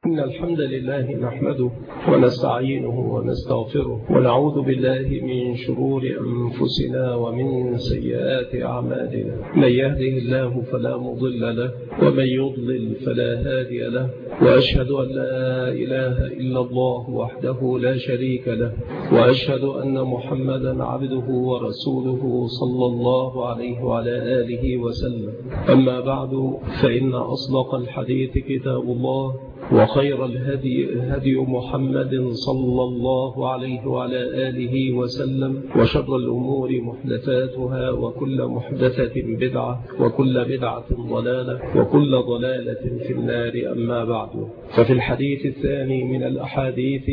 إن الحمد لله نحمده ونستعينه ونستغفره ونعوذ بالله من شرور أنفسنا ومن سيئات أعمالنا. من يهده الله فلا مضل له ومن يضلل فلا هادي له، وأشهد أن لا إله إلا الله وحده لا شريك له، وأشهد أن محمدا عبده ورسوله صلى الله عليه وعلى آله وسلم. أما بعد، فإن أصدق الحديث كتاب الله، وخير الهدي هدي محمد صلى الله عليه وعلى آله وسلم، وشر الأمور محدثاتها، وكل محدثة بدعة، وكل بدعة ضلالة، وكل ضلالة في النار. أما بعد، ففي الحديث الثاني من الأحاديث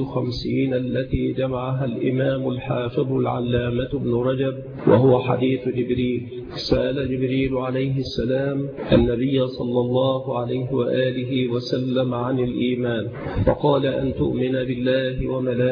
50 التي جمعها الإمام الحافظ العلامة ابن رجب، وهو حديث جبريل. سأل جبريل عليه السلام النبي صلى الله عليه وآله وسلم عن الإيمان، فقال: أن تؤمن بالله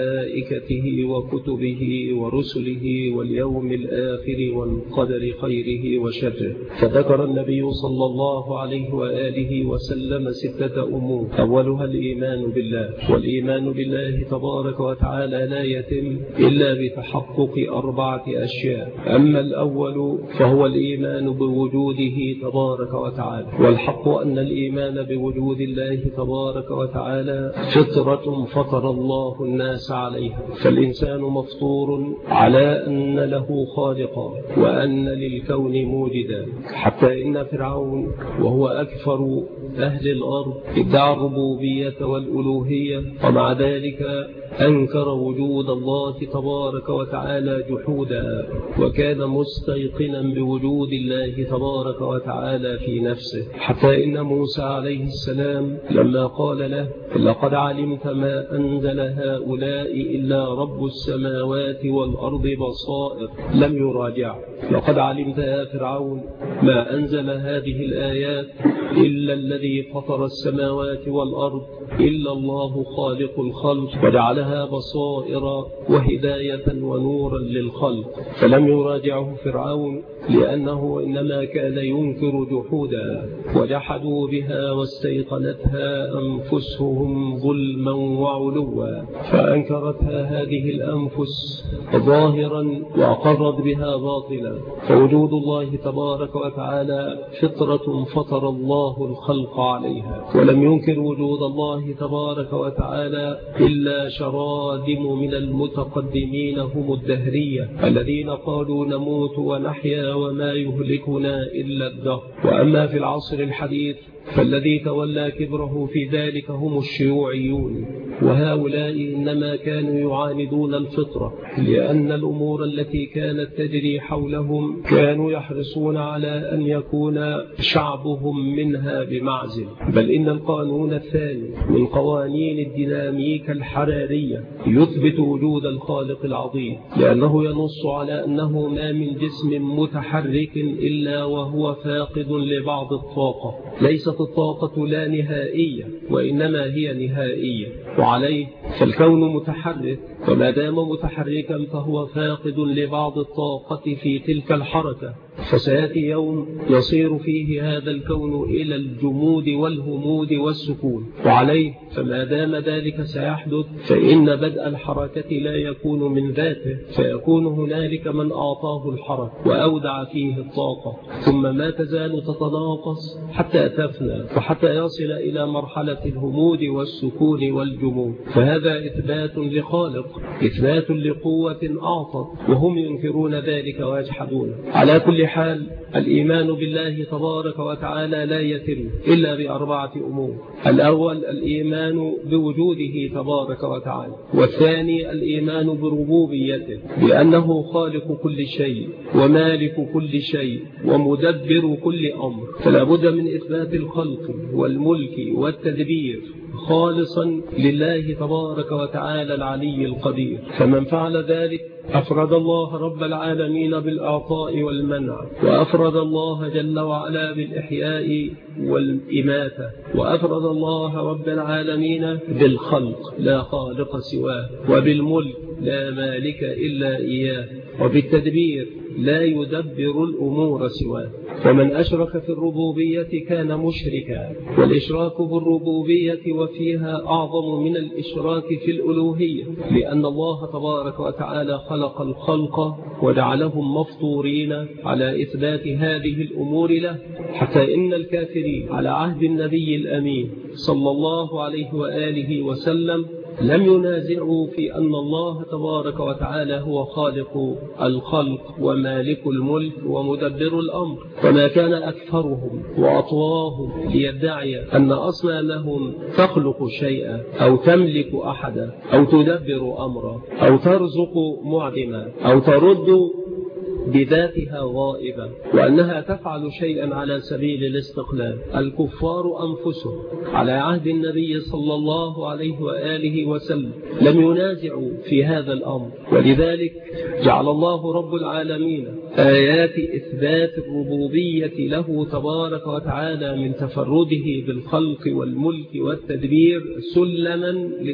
وملائكته وكتبه ورسله واليوم الآخر والقدر خيره وشره. فذكر النبي صلى الله عليه وآله وسلم 6 أمور، أولها الإيمان بالله. والإيمان بالله تبارك وتعالى لا يتم إلا بتحقق 4 أشياء. أما الأول فهو الإيمان بوجوده تبارك وتعالى، والحق أن الإيمان بوجود الله تبارك وتعالى فطرة فطر الله الناس عليها، فالإنسان مفطور على أن له خالقا وأن للكون موجدا، حتى إن فرعون وهو أكثر أهل الأرض ادعى الربوبية والألوهية، ومع ذلك أنكر وجود الله تبارك وتعالى جحودا، وكان مستيقنا بوجود الله تبارك وتعالى في نفسه، حتى إن موسى عليه السلام لما قال له: لقد علمت ما أنزل هؤلاء إلا رب السماوات والأرض بصائر، لم يراجع. لقد علمت يا فرعون ما أنزل هذه الآيات إلا الذي فطر السماوات والأرض، إلا الله خالق الخلق، وجعلها بصائر وهداية ونورا للخلق. فلم يراجعه فرعون، لأنه إنما كان ينكر جحودا، وجحدوا بها واستيقنتها أنفسهم ظلما وعلوا، فأنكرتها هذه الأنفس ظاهرا وأقرت بها باطلا. فوجود الله تبارك وتعالى فطرة فطر الله الخلق عليها، ولم ينكر وجود الله تبارك وتعالى إلا شرادم من المتقدمين هم الدهرية، الذين قالوا: نموت ونحيا وما يهلكنا إلا الدهر. وأما في العصر الحديث فالذي تولى كبره في ذلك هم الشيوعيون، وهؤلاء إنما كانوا يعاندون الفطرة، لأن الأمور التي كانت تجري حولهم كانوا يحرصون على أن يكون شعبهم منها بمعزل. بل إن القانون الثاني من قوانين الديناميكا الحرارية يثبت وجود الخالق العظيم، لأنه ينص على أنه ما من جسم متحرك إلا وهو فاقد لبعض الطاقة. ليست الطاقة لا نهائية، وإنما هي نهائية، وعليه فالكون متحرك، وما دام متحركا فهو فاقد لبعض الطاقة في تلك الحركة. فسيأتي يوم يصير فيه هذا الكون إلى الجمود والهمود والسكون، وعليه فما دام ذلك سيحدث فإن بدء الحركة لا يكون من ذاته، فيكون هنالك من أعطاه الحركة وأودع فيه الطاقة، ثم ما تزال تتناقص حتى تفنى، وحتى يصل إلى مرحلة الهمود والسكون والجمود. فهذا إثبات لخالق، إثبات لقوة أعطت، وهم ينكرون ذلك ويجحدون. على كل حال، الإيمان بالله تبارك وتعالى لا يتم إلا ب4 أمور. الأول الإيمان بوجوده تبارك وتعالى، والثاني الإيمان بربوبيته، بأنه خالق كل شيء ومالك كل شيء ومدبر كل أمر، فلا بد من إثبات الخلق والملك والتدبير خالصا لله تبارك وتعالى العلي القدير. فمن فعل ذلك أفرد الله رب العالمين بالأعطاء والمنع، وأفرد الله جل وعلا بالإحياء والإماتة، وأفرد الله رب العالمين بالخلق لا خالق سواه، وبالملك لا مالك إلا إياه، وبالتدبير لا يدبر الأمور سواه. ومن أشرك في الربوبية كان مشركا، والإشراك بالربوبية وفيها أعظم من الإشراك في الألوهية، لأن الله تبارك وتعالى خلق الخلق وجعلهم مفطورين على إثبات هذه الأمور له، حتى إن الكافرين على عهد النبي الأمين صلى الله عليه وآله وسلم لم ينازعوا في أن الله تبارك وتعالى هو خالق الخلق ومالك الملك ومدبر الأمر، وما كان أكثرهم وأطواهم ليدعي أن أصنامهم تخلق شيئا أو تملك أحدا أو تدبر أمرا أو ترزق معدما أو ترد بذاتها غائبة، وأنها تفعل شيئا على سبيل الاستقلال. الكفار أنفسهم على عهد النبي صلى الله عليه وآله وسلم لم ينازعوا في هذا الأمر، ولذلك جعل الله رب العالمين آيات إثبات الربوبية له تبارك وتعالى من تفرده بالخلق والملك والتدبير سلما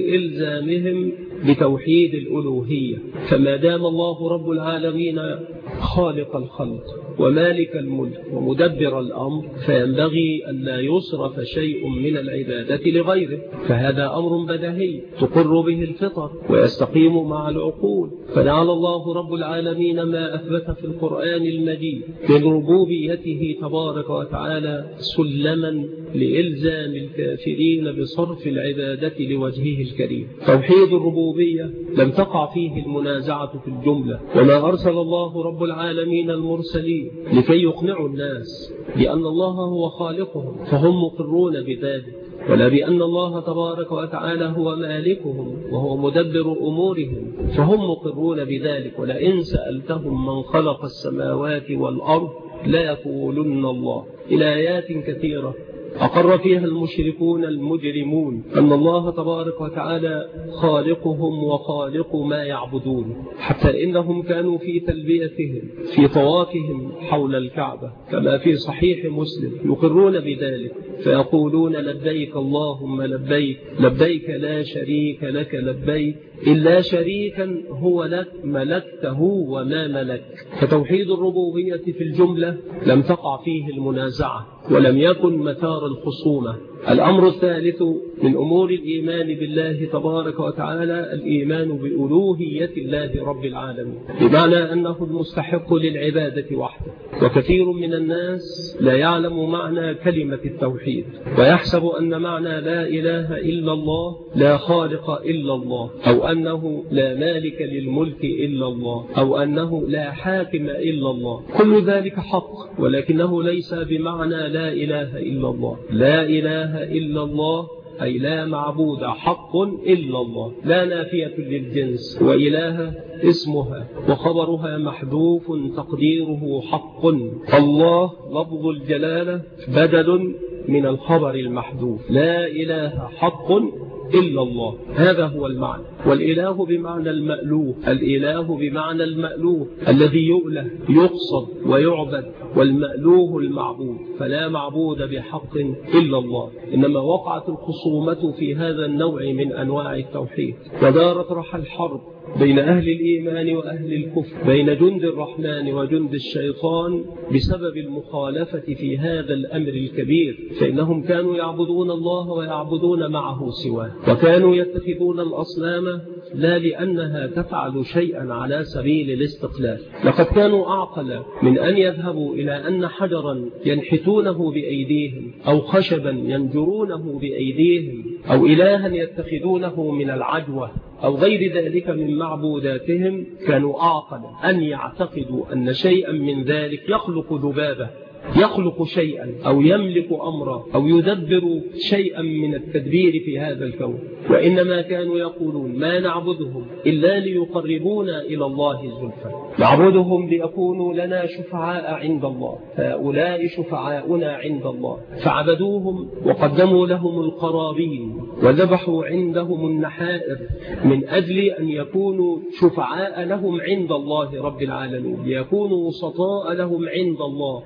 لإلزامهم بتوحيد الألوهية. فما دام الله رب العالمين خالق الخلق ومالك الملك ومدبر الأمر، فينبغي أن لا يصرف شيء من العبادة لغيره، فهذا أمر بديهي تقر به الفطر ويستقيم مع العقول. فجعل الله رب العالمين ما أثبت في القرآن المجيد من ربوبيته تبارك وتعالى سلما لإلزام الكافرين بصرف العبادة لوجهه الكريم. توحيد الربوبية لم تقع فيه المنازعة في الجملة، وما أرسل الله رب العالمين المرسلين لكي يقنعوا الناس بأن الله هو خالقهم فهم مقرون بذلك، ولا بأن الله تبارك وتعالى هو مالكهم وهو مدبر أمورهم فهم مقرون بذلك. ولئن سألتهم من خلق السماوات والأرض لا يقولن الله. إلى آيات كثيرة أقر فيها المشركون المجرمون أن الله تبارك وتعالى خالقهم وخالق ما يعبدون، حتى إنهم كانوا في تلبيتهم في طوافهم حول الكعبة كما في صحيح مسلم يقرون بذلك، فيقولون لبيك اللهم لبيك، لبيك لا شريك لك لبيك إلا شريكا هو لك ملكته وما ملك. فتوحيد الربوبية في الجملة لم تقع فيه المنازعة ولم يكن مثار الخصومة. الأمر الثالث من أمور الإيمان بالله تبارك وتعالى الإيمان بألوهية الله رب العالمين، بمعنى أنه المستحق للعبادة وحده. وكثير من الناس لا يعلم معنى كلمة التوحيد، ويحسب أن معنى لا إله إلا الله لا خالق إلا الله، أو أنه لا مالك للملك إلا الله، أو أنه لا حاكم إلا الله. كل ذلك حق، ولكنه ليس بمعنى لا إله إلا الله. لا إله إلا الله أي لا معبود حق إلا الله، لا نافية للجنس، وإله اسمها وخبرها محذوف تقديره حق. الله لفظ الجلالة بدل من الخبر المحذوف، لا إله حق إلا الله، هذا هو المعنى. والإله بمعنى المألوه، الإله بمعنى المألوه الذي يؤله يقصد ويعبد، والمألوه المعبود، فلا معبود بحق إلا الله. إنما وقعت الخصومة في هذا النوع من أنواع التوحيد، ودارت رحى الحرب بين أهل الإيمان وأهل الكفر، بين جند الرحمن وجند الشيطان، بسبب المخالفة في هذا الأمر الكبير. فإنهم كانوا يعبدون الله ويعبدون معه سواه، وكانوا يتخذون الأصنام لا لأنها تفعل شيئا على سبيل الاستقلال. لقد كانوا أعقل من أن يذهبوا إلى أن حجرا ينحتونه بأيديهم، أو خشبا ينجرونه بأيديهم، أو إلها يتخذونه من العجوة أو غير ذلك من معبوداتهم. كانوا أعقل أن يعتقدوا أن شيئا من ذلك يخلق ذبابة، يخلق شيئا أو يملك أمرا أو يدبر شيئا من التدبير في هذا الكون. وإنما كانوا يقولون ما نعبدهم إلا ليقربونا إلى الله زلفى، نعبدهم ليكونوا لنا شفعاء عند الله، هؤلاء شفعاؤنا عند الله. فعبدوهم وقدموا لهم القرابين وذبحوا عندهم النحائر من أجل أن يكونوا شفعاء لهم عند الله رب العالمين، ليكونوا وسطاء لهم عند الله، ليقربوا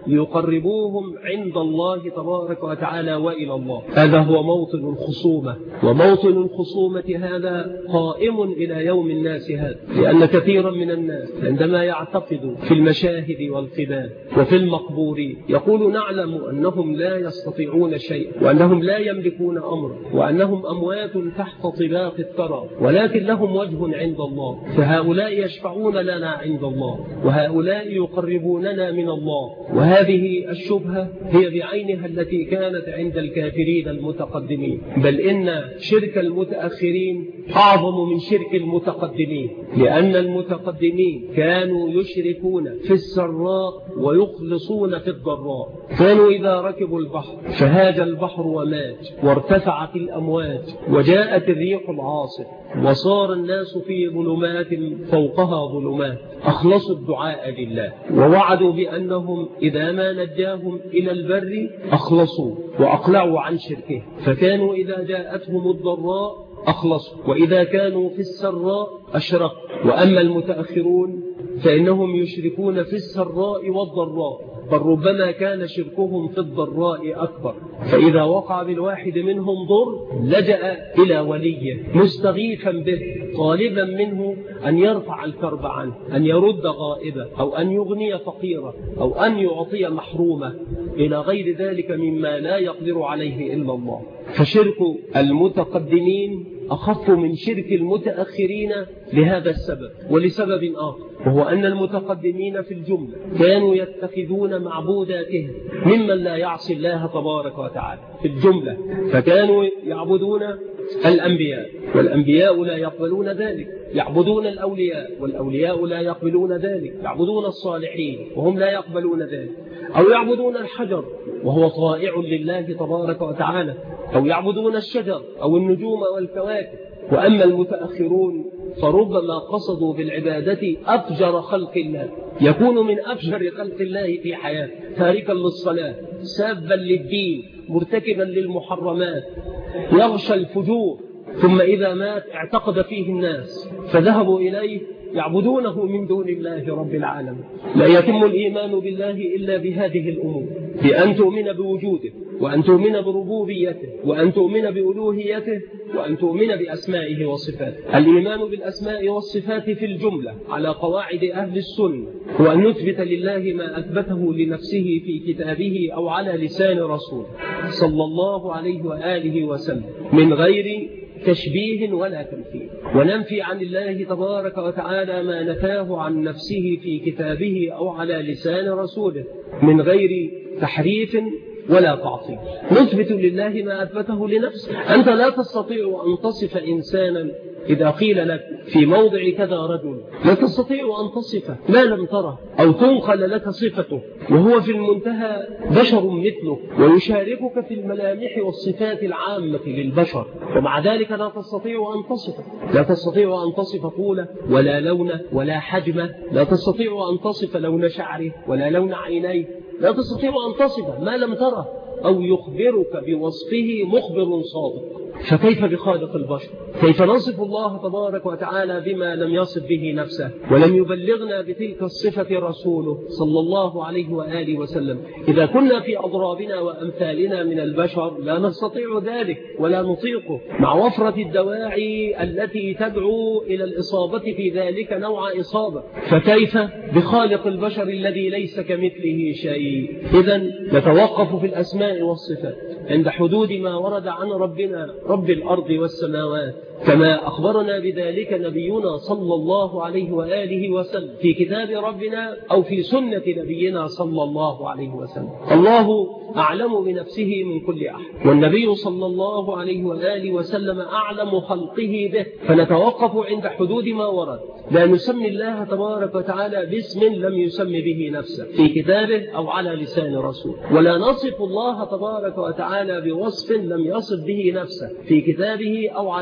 يقربوهم عند الله تبارك وتعالى وإلى الله. هذا هو موطن الخصومة، وموطن الخصومة هذا قائم إلى يوم الناس هذا، لأن كثيرا من الناس عندما يعتقد في المشاهد والقباب وفي المقبورين يقول نعلم أنهم لا يستطيعون شيء، وأنهم لا يملكون أمر، وأنهم أموات تحت طباق الثرى، ولكن لهم وجه عند الله، فهؤلاء يشفعون لنا عند الله، وهؤلاء يقربوننا من الله. وهذه الشبهة هي بعينها التي كانت عند الكافرين المتقدمين، بل إن شرك المتأخرين أعظم من شرك المتقدمين، لأن المتقدمين كانوا يشركون في السراء ويخلصون في الضراء. كانوا إذا ركبوا البحر فهاج البحر وماج وارتفعت الأمواج وجاءت الريح العاصف وصار الناس في ظلمات فوقها ظلمات، أخلصوا الدعاء لله ووعدوا بأنهم إذا ما نجاهم إلى البر أخلصوا وأقلعوا عن شركه، فكانوا إذا جاءتهم الضراء أخلصوا، وإذا كانوا في السراء أشركوا. وأما المتأخرون فإنهم يشركون في السراء والضراء، بل ربما كان شركهم في الضراء أكبر، فإذا وقع بالواحد منهم ضر لجأ إلى وليه مستغيثا به طالبا منه أن يرفع الكرب عنه، أن يرد غائبه، أو أن يغني فقيره، أو أن يعطي محرومه، إلى غير ذلك مما لا يقدر عليه إلا الله. فشرك المتقدمين أخف من شرك المتأخرين لهذا السبب، ولسبب آخر، وهو أن المتقدمين في الجملة كانوا يتخذون معبوداتهم ممن لا يعصي الله تبارك وتعالى في الجملة، فكانوا يعبدون الأنبياء والأنبياء لا يقبلون ذلك، يعبدون الأولياء والأولياء لا يقبلون ذلك، يعبدون الصالحين وهم لا يقبلون ذلك، أو يعبدون الحجر وهو طائع لله تبارك وتعالى، أو يعبدون الشجر أو النجوم والكواكب. وأما المتأخرون فربما قصدوا بالعبادة أفجر خلق الله، يكون من أفجر خلق الله في حياته، تاركا للصلاة، سابا للدين، مرتكبا للمحرمات، يغشى الفجور، ثم إذا مات اعتقد فيه الناس فذهبوا إليه يعبدونه من دون الله رب العالمين. لا يتم الإيمان بالله إلا بهذه الأمور، بأن تؤمن بوجوده، وأن تؤمن بربوبيته، وأن تؤمن بألوهيته، وأن تؤمن بأسمائه وصفاته. الإيمان بالأسماء والصفات في الجملة على قواعد أهل السنة هو أن نثبت لله ما أثبته لنفسه في كتابه أو على لسان رسوله صلى الله عليه وآله وسلم من غير تشبيه ولا تمثيل، وننفي عن الله تبارك وتعالى ما نفاه عن نفسه في كتابه أو على لسان رسوله من غير تحريف ولا تعطيل. نثبت لله ما أثبته لنفسه. أنت لا تستطيع أن تصف إنسانا إذا قيل لك في موضع كذا رجل، لا تستطيع أن تصفه ما لم تره، أو تنقل لك صفته وهو في المنتهى بشر مثلك ويشاركك في الملامح والصفات العامة للبشر، ومع ذلك لا تستطيع أن تصفه. لا تستطيع أن تصف طوله ولا لونه ولا حجمه، لا تستطيع أن تصف لون شعره ولا لون عينيه، لا تستطيع أن تصف ما لم تره أو يخبرك بوصفه مخبر صادق. فكيف بخالق البشر؟ كيف نصف الله تبارك وتعالى بما لم يصف به نفسه، ولم يبلغنا بتلك الصفة رسوله صلى الله عليه وآله وسلم؟ إذا كنا في أضرابنا وأمثالنا من البشر لا نستطيع ذلك ولا نطيقه، مع وفرة الدواعي التي تدعو إلى الإصابة في ذلك نوع إصابة، فكيف بخالق البشر الذي ليس كمثله شيء؟ إذن نتوقف في الأسماء والصفات عند حدود ما ورد عن ربنا رب الأرض والسماوات، كما أخبرنا بذلك نبينا صلى الله عليه وآله وسلم في كتاب ربنا أو في سنة نبينا صلى الله عليه وسلم. الله أعلم بنفسه من كل أحد، والنبي صلى الله عليه وآله وسلم أعلم خلقه به، فنتوقف عند حدود ما ورد، لا نسمي الله تبارك وتعالى باسم لم يسم به نفسه في كتابه أو على لسان رسوله، ولا نصف الله تبارك وتعالى بوصف لم يصف به نفسه في كتابه أو على لسان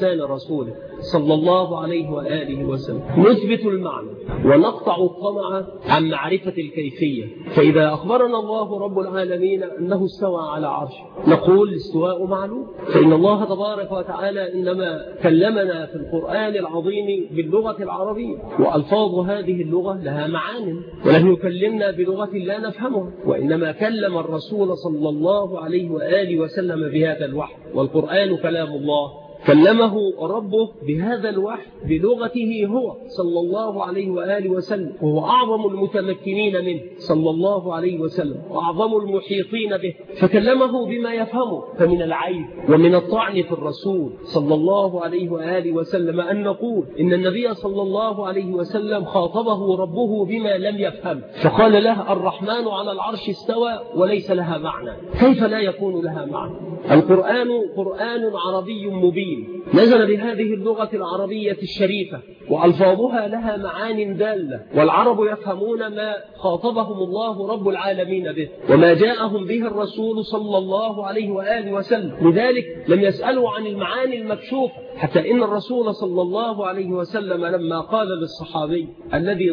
لسان رسوله صلى الله عليه وآله وسلم نثبت المعنى ونقطع الطمع عن معرفة الكيفية. فإذا أخبرنا الله رب العالمين أنه استوى على عرشه نقول الاستواء معلوم، فإن الله تبارك وتعالى إنما كلمنا في القرآن العظيم باللغة العربية، وألفاظ هذه اللغة لها معان، ولم يكلمنا بلغة لا نفهمها، وإنما كلم الرسول صلى الله عليه وآله وسلم بهذا الوحي، والقرآن كلام الله كلمه ربه بهذا الوحي بلغته هو صلى الله عليه وآله وسلم، وهو أعظم المتمكنين منه صلى الله عليه وسلم وأعظم المحيطين به، فكلمه بما يفهمه. فمن العيب ومن الطعن في الرسول صلى الله عليه وآله وسلم أن نقول إن النبي صلى الله عليه وسلم خاطبه ربه بما لم يفهم، فقال له الرحمن على العرش استوى وليس لها معنى. كيف لا يكون لها معنى؟ القرآن قرآن عربي مبين نزل بهذه اللغة العربية الشريفة، وألفاظها لها معان دالة، والعرب يفهمون ما خاطبهم الله رب العالمين به وما جاءهم به الرسول صلى الله عليه وآله وسلم. لذلك لم يسألوا عن المعاني المكشوفة، حتى إن الرسول صلى الله عليه وسلم لما قال للصحابي الذي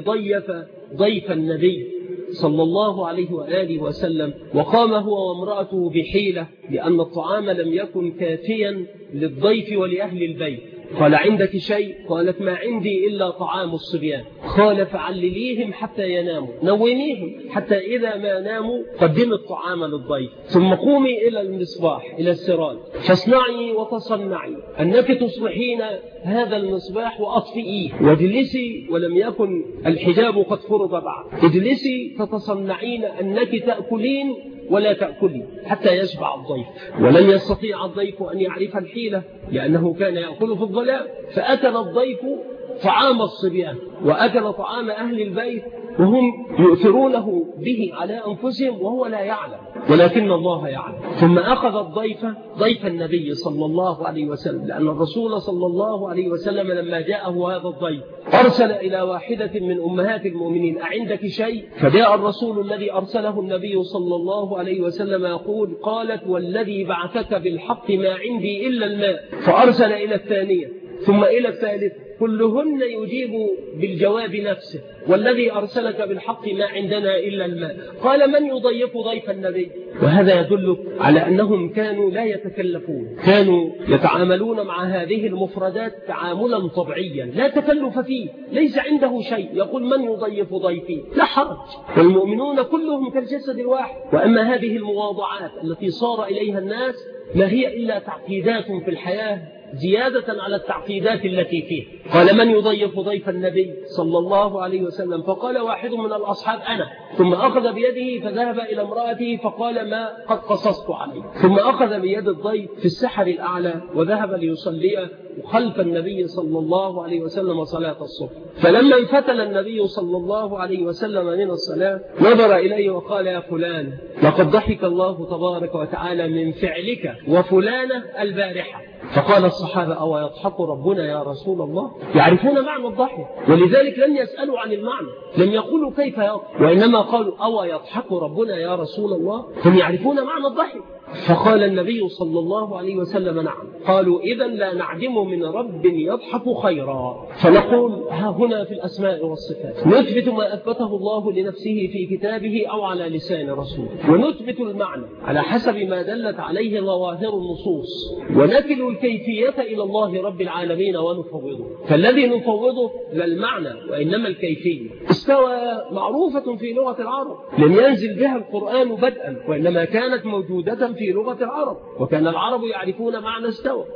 ضيف النبي صلى الله عليه وآله وسلم وقام هو وامرأته بحيلة لأن الطعام لم يكن كافيا للضيف ولأهل البيت، قال عندك شيء؟ قالت ما عندي إلا طعام الصبيان. قال فعلليهم حتى يناموا، نوميهم حتى إذا ما ناموا قدم الطعام للضيف، ثم قومي إلى المصباح إلى السراج فاصنعي وتصنعي أنك تصلحين هذا المصباح وأطفئيه، واجلسي ولم يكن الحجاب قد فرض بعد، اجلسي فتصنعين أنك تأكلين ولا تأكلي حتى يشبع الضيف. ولن يستطيع الضيف أن يعرف الحيلة لأنه كان يأكل في الظلام، فأكل الضيف طعام الصبيان وأكل طعام أهل البيت وهم يؤثرونه به على أنفسهم وهو لا يعلم، ولكن الله يعلم. ثم أخذ ضيف النبي صلى الله عليه وسلم، لأن الرسول صلى الله عليه وسلم لما جاءه هذا الضيف أرسل إلى واحدة من أمهات المؤمنين أعندك شيء؟ فجاء الرسول الذي أرسله النبي صلى الله عليه وسلم يقول قالت والذي بعثك بالحق ما عندي إلا الماء، فأرسل إلى الثانية ثم إلى الثالث، كلهن يجيب بالجواب نفسه والذي أرسلك بالحق ما عندنا إلا الماء. قال من يضيف ضيف النبي؟ وهذا يدل على أنهم كانوا لا يتكلفون، كانوا يتعاملون مع هذه المفردات تعاملا طبيعيا لا تكلف فيه، ليس عنده شيء يقول من يضيف ضيفي، لا حرج، والمؤمنون كلهم كالجسد الواحد. وأما هذه المواضعات التي صار إليها الناس ما هي إلا تعقيدات في الحياة زيادة على التعقيدات التي فيه. قال من يضيف ضيف النبي صلى الله عليه وسلم؟ فقال واحد من الأصحاب أنا، ثم أخذ بيده فذهب إلى امرأته فقال ما قد قصصت عليه، ثم أخذ بيد الضيف في السحر الأعلى وذهب ليصلي خلف النبي صلى الله عليه وسلم صلاة الصبح. فلما انفتل النبي صلى الله عليه وسلم من الصلاة نظر إليه وقال يا فلان لقد ضحك الله تبارك وتعالى من فعلك وفلانة البارحة. فقال الصحابة أو يضحك ربنا يا رسول الله؟ يعرفون معنى الضحك، ولذلك لم يسألوا عن المعنى، لم يقولوا كيف يضحك، وإنما قالوا أو يضحك ربنا يا رسول الله؟ هم يعرفون معنى الضحك. فقال النبي صلى الله عليه وسلم نعم. قالوا إذن لا نعدم من رب يضحك خيرا. فنقول ها هنا في الأسماء والصفات نثبت ما أثبته الله لنفسه في كتابه أو على لسان رسوله، ونثبت المعنى على حسب ما دلت عليه ظواهر النصوص، ونكل الكيفية إلى الله رب العالمين ونفوضه. فالذي نفوضه لا المعنى وإنما الكيفية. استوى معروفة في لغة العرب، لم ينزل بها القرآن بدءا، وإنما كانت موجودة في لغة العرب، وكان العرب يعرفون معنى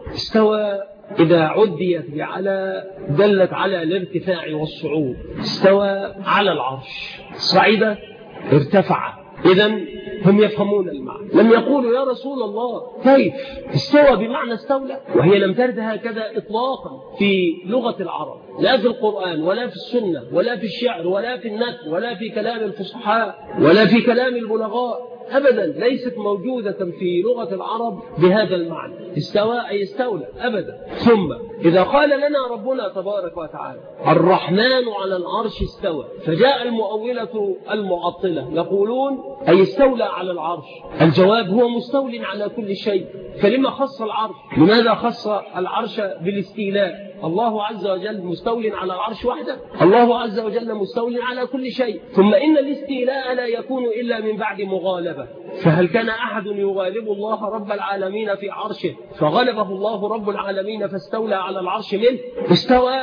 استوى إذا عديت على دلت على الارتفاع والصعود. استوى على العرش، صعد ارتفع، إذن هم يفهمون المعنى. لم يقولوا يا رسول الله كيف استوى بمعنى استولى، وهي لم ترد هكذا إطلاقا في لغة العرب، لا في القرآن ولا في السنة ولا في الشعر ولا في النثر ولا في كلام الفصحاء ولا في كلام البلغاء. أبدا ليست موجودة في لغة العرب بهذا المعنى. استوى أي استولى أبدا. ثم إذا قال لنا ربنا تبارك وتعالى الرحمن على العرش استوى، فجاء المؤولة المعطلة يقولون أي استولى على العرش. الجواب هو مستول على كل شيء، فلما خص العرش؟ لماذا خص العرش بالاستيلاء؟ الله عز وجل مستول على العرش وحده، الله عز وجل مستول على كل شيء. ثم إن الاستيلاء لا يكون إلا من بعد مغالبة، فهل كان أحد يغالب الله رب العالمين في عرشه فغلبه الله رب العالمين فاستولى على العرش منه؟ استوى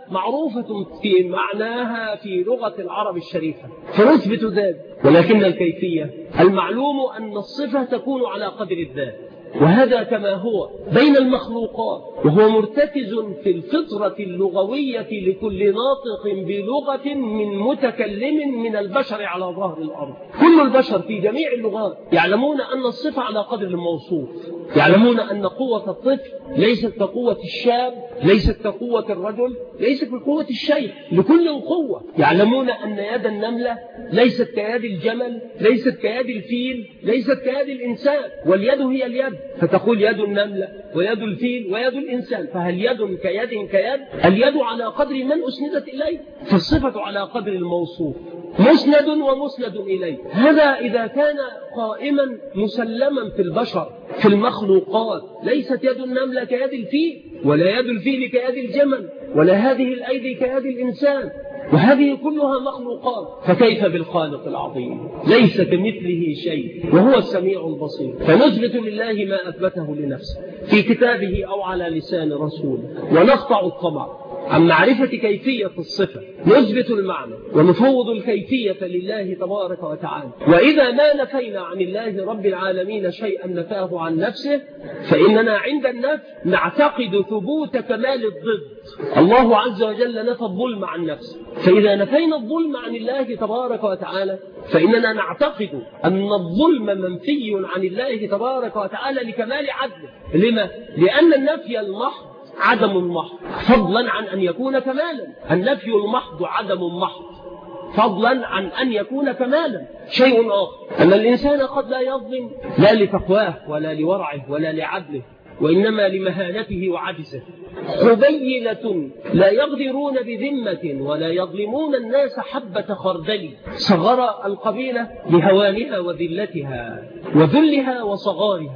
معروفة في معناها في لغة العرب الشريفة فنثبت ذلك، ولكن الكيفية المعلوم أن الصفة تكون على قدر الذات، وهذا كما هو بين المخلوقات، وهو مرتكز في الفطرة اللغوية لكل ناطق بلغة من متكلم من البشر على ظهر الأرض. كل البشر في جميع اللغات يعلمون أن الصفة على قدر الموصوف، يعلمون أن قوة الطفل ليست كقوة الشاب، ليست كقوة الرجل، ليست كقوة الشيخ، لكل قوة. يعلمون أن يد النملة ليست كيد الجمل، ليست كيد الفيل، ليست كيد الإنسان، واليد هي اليد، فتقول يد النملة ويد الفيل ويد الإنسان، فهل يد كيد كيد؟ اليد على قدر من أسندت إليه، فالصفة على قدر الموصوف، مسند ومسند إليه. هذا إذا كان قائما مسلما في البشر في المخلوقات، ليست يد النملة كيد الفيل، ولا يد الفيل كيد الجمل، ولا هذه الأيدي كيد الإنسان، وهذه كلها مخلوقات، فكيف بالخالق العظيم؟ ليس كمثله شيء وهو السميع البصير. فنثبت لله ما أثبته لنفسه في كتابه أو على لسان رسوله، ونقطع الطمع عن معرفة كيفية الصفة، نثبت المعنى ونفوض الكيفية لله تبارك وتعالى. وإذا ما نفينا عن الله رب العالمين شيئا نفاه عن نفسه، فإننا عند النفي نعتقد ثبوت كمال الضد. الله عز وجل نفى الظلم عن نفسه، فإذا نفينا الظلم عن الله تبارك وتعالى فإننا نعتقد أن الظلم منفي عن الله تبارك وتعالى لكمال عدله. لما؟ لأن النفي المحض عدم محض، فضلا عن أن يكون كمالا. النفي المحض عدم محض، فضلا عن أن يكون كمالا. شيء آخر أن الإنسان قد لا يظلم لا لتقواه ولا لورعه ولا لعدله، وإنما لمهانته وعجزه. خبيلة لا يغدرون بذمة ولا يظلمون الناس حبة خردل. صغر القبيلة لهوانها وذلتها وذلها وصغارها.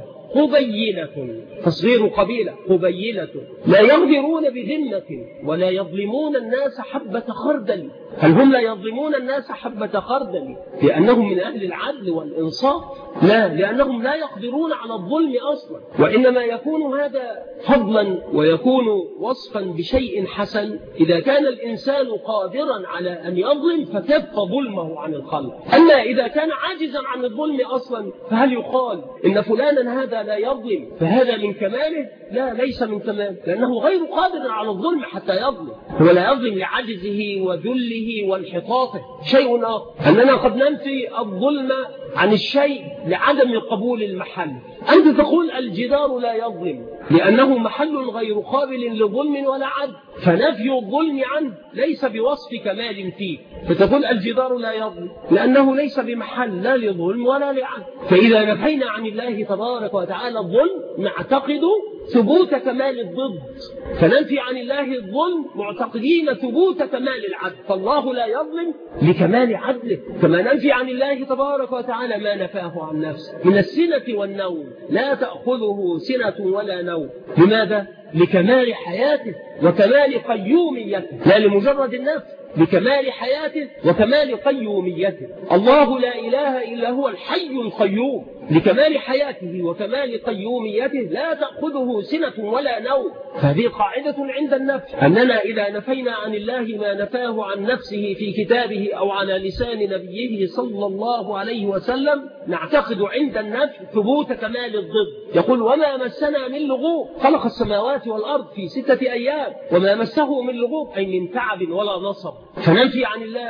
قبيلة تصغير قبيلة، قبيلة لا يغدرون بذمة ولا يظلمون الناس حبة خردل. هل هم لا يظلمون الناس حبة خردل لأنهم من أهل العدل والإنصاف؟ لا، لأنهم لا يقدرون على الظلم أصلا، وإنما يكون هذا فضلا ويكون وصفا بشيء حسن إذا كان الإنسان قادرا على أن يظلم فكف ظلمه عن الخلق. أما إذا كان عاجزا عن الظلم أصلا فهل يقال إن فلانا هذا لا يظلم فهذا من كماله؟ لا، ليس من كماله، لأنه غير قادر على الظلم حتى يظلم. هو لا يظلم لعجزه وذله وانحطاطه. شيء آخر أننا قد ننفي الظلم عن الشيء لعدم قبول المحل. أنت تقول الجدار لا يظلم لأنه محل غير قابل لظلم ولا عدل، فنفي الظلم عنه ليس بوصف كمال فيه، فتقول الجدار لا يظلم لأنه ليس بمحل لا لظلم ولا لعدل. فإذا نفينا عن الله تبارك وتعالى الظلم نعتقد ثبوت كمال الضد، فننفي عن الله الظلم معتقدين ثبوت كمال العدل. فالله لا يظلم لكمال عدله، كما ننفي عن الله تبارك وتعالى ما نفاه عن نفسه من السنة والنوم، لا تأخذه سنة ولا نوم. لماذا؟ لكمال حياته وكمال قيوميته، لا لمجرد النفس، لكمال حياته وكمال قيوميته. الله لا إله إلا هو الحي القيوم، لكمال حياته وكمال قيوميته لا تأخذه سنة ولا نوم. فهذه قاعدة عند النفي، أننا إذا نفينا عن الله ما نفاه عن نفسه في كتابه أو على لسان نبيه صلى الله عليه وسلم نعتقد عند النفي ثبوت كمال الضد. يقول وما مسنا من لغوب، خلق السماوات والأرض في 6 أيام وما مسه من لغوب، أي من تعب ولا نصب. فننفي عن الله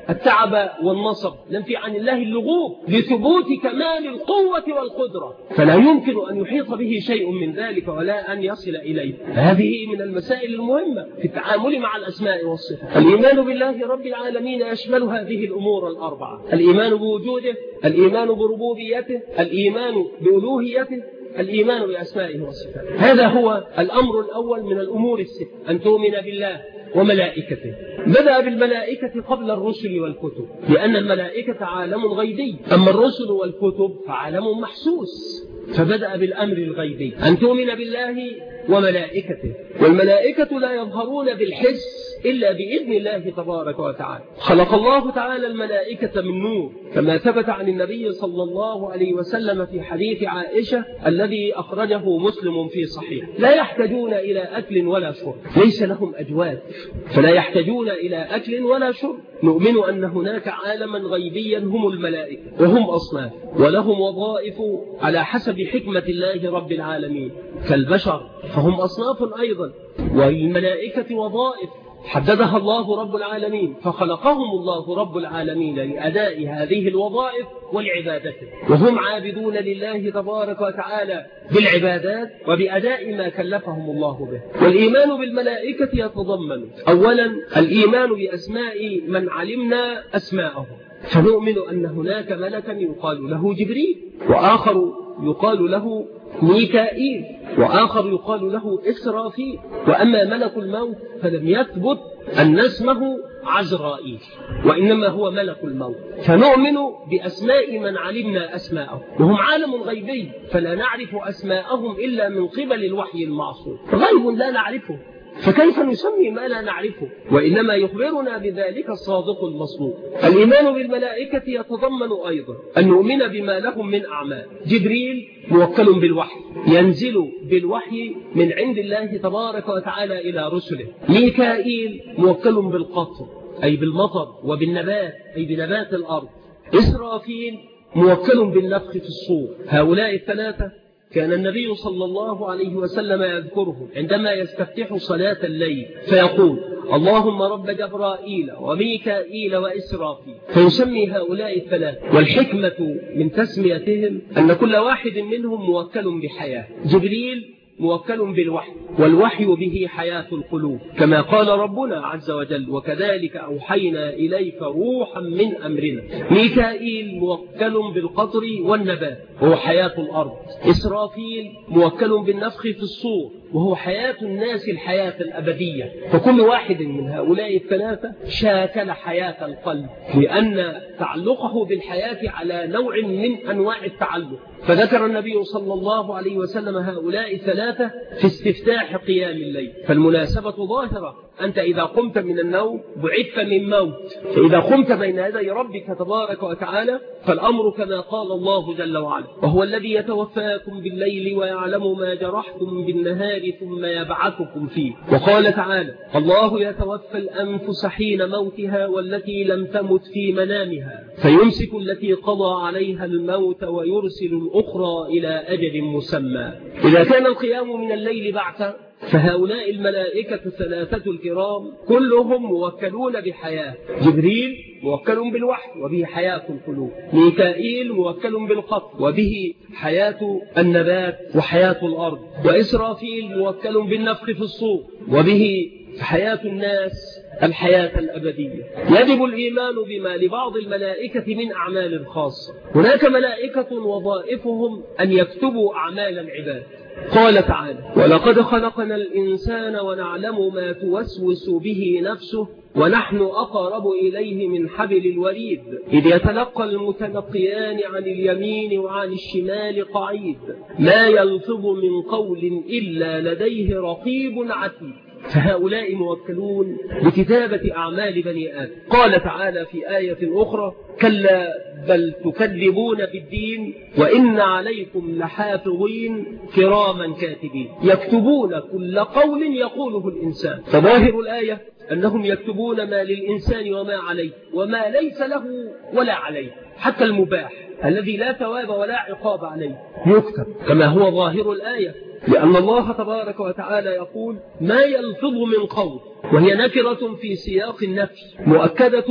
التعب والنصب، ننفي عن الله اللغوب لثبوت كمال القوة والقدرة، فلا يمكن أن يحيط به شيء من ذلك ولا أن يصل إليه. هذه من المسائل المهمة في التعامل مع الأسماء والصفات. الإيمان بالله رب العالمين يشمل هذه الأمور الأربعة: الإيمان بوجوده، الإيمان بربوبيته، الإيمان بألوهيته، الإيمان بأسمائه وصفاته. هذا هو الأمر الأول من الأمور الست، أن تؤمن بالله وملائكته. بدأ بالملائكة قبل الرسل والكتب، لأن الملائكة عالم غيبي، أما الرسل والكتب فعالم محسوس، فبدأ بالأمر الغيبي، أن تؤمن بالله وملائكته. والملائكة لا يظهرون بالحس إلا بإذن الله تبارك وتعالى. خلق الله تعالى الملائكة من نور، كما ثبت عن النبي صلى الله عليه وسلم في حديث عائشة الذي أخرجه مسلم في صحيح: لا يحتاجون إلى أكل ولا شرب، ليس لهم أجواد فلا يحتاجون إلى أكل ولا شرب. نؤمن أن هناك عالما غيبيا هم الملائكة، وهم أصناف ولهم وظائف على حسب حكمة الله رب العالمين كالبشر، فهم أصناف أيضا. والملائكة وظائف حددها الله رب العالمين، فخلقهم الله رب العالمين لأداء هذه الوظائف والعبادة، وهم عابدون لله تبارك وتعالى بالعبادات وبأداء ما كلفهم الله به. والإيمان بالملائكة يتضمن أولا الإيمان بأسماء من علمنا أسماءهم، فنؤمن أن هناك ملكا يقال له جبريل، وآخر يقال له ميكائيل، وآخر يقال له إسرافيل. وأما ملك الموت فلم يثبت أن اسمه عزرائيل، وإنما هو ملك الموت. فنؤمن بأسماء من علمنا أسماءهم، وهم عالم غيبي فلا نعرف أسماءهم إلا من قبل الوحي المعصوم، غيب لا نعرفه، فكيف نسمي ما لا نعرفه؟ وإنما يخبرنا بذلك الصادق المصدوق. الإيمان بالملائكة يتضمن أيضا أن نؤمن بما لهم من أعمال. جبريل موكل بالوحي، ينزل بالوحي من عند الله تبارك وتعالى إلى رسله. ميكائيل موكل بالقطر أي بالمطر، وبالنبات أي بنبات الأرض. إسرافيل موكل بالنفخ في الصور. هؤلاء الثلاثة كان النبي صلى الله عليه وسلم يذكرهم عندما يستفتح صلاة الليل فيقول: اللهم رب جبرائيل وميكائيل وإسرافيل، فيسمي هؤلاء الثلاثة. والحكمة من تسميتهم أن كل واحد منهم موكل بحياة. جبريل موكل بالوحي، والوحي به حياة القلوب، كما قال ربنا عز وجل: وكذلك أوحينا إليك روحا من أمرنا. ميكائيل موكل بالقطر والنبات وهو حياة الأرض. إسرافيل موكل بالنفخ في الصور وهو حياة الناس الحياة الأبدية. فكل واحد من هؤلاء الثلاثة شاكل حياة القلب، لأن تعلقه بالحياة على نوع من أنواع التعلق. فذكر النبي صلى الله عليه وسلم هؤلاء الثلاثة في استفتاح قيام الليل. فالمناسبة ظاهرة، أنت إذا قمت من النوم بعثت من موت، فإذا قمت بين يدي ربك تبارك وتعالى فالأمر كما قال الله جل وعلا: وهو الذي يتوفاكم بالليل ويعلم ما جرحتم بالنهار ثم يبعثكم فيه. وقال تعالى: الله يتوفى الأنفس حين موتها والتي لم تمت في منامها فيمسك التي قضى عليها الموت ويرسل الأخرى إلى أجل مسمى. إذا كان القيام من الليل بعثا، فهؤلاء الملائكة الثلاثة الكرام كلهم موكلون بحياة. جبريل موكل بالوحي وبه حياة القلوب. ميكائيل موكل بالقطر وبه حياة النبات وحياة الأرض. وإسرافيل موكل بالنفخ في الصور وبه حياة الناس الحياة الأبدية. يجب الإيمان بما لبعض الملائكة من أعمال خاصة. هناك ملائكة وظائفهم أن يكتبوا أعمال العباد. قال تعالى: ولقد خلقنا الإنسان ونعلم ما توسوس به نفسه ونحن أقرب إليه من حبل الوريد إذ يتلقى المتلقيان عن اليمين وعن الشمال قعيد ما يلفظ من قول إلا لديه رقيب عتيد. فهؤلاء موكلون بكتابة أعمال بني آدم. قال تعالى في آية أخرى: كلا بل تكذبون بالدين وإن عليكم لحافظين كراما كاتبين يكتبون كل قول يقوله الإنسان. فظاهر الآية أنهم يكتبون ما للإنسان وما عليه وما ليس له ولا عليه، حتى المباح الذي لا ثواب ولا عقاب عليه يكتب كما هو ظاهر الآية، لأن الله تبارك وتعالى يقول: ما يلفظ من قول، وهي نكرة في سياق النفي مؤكدة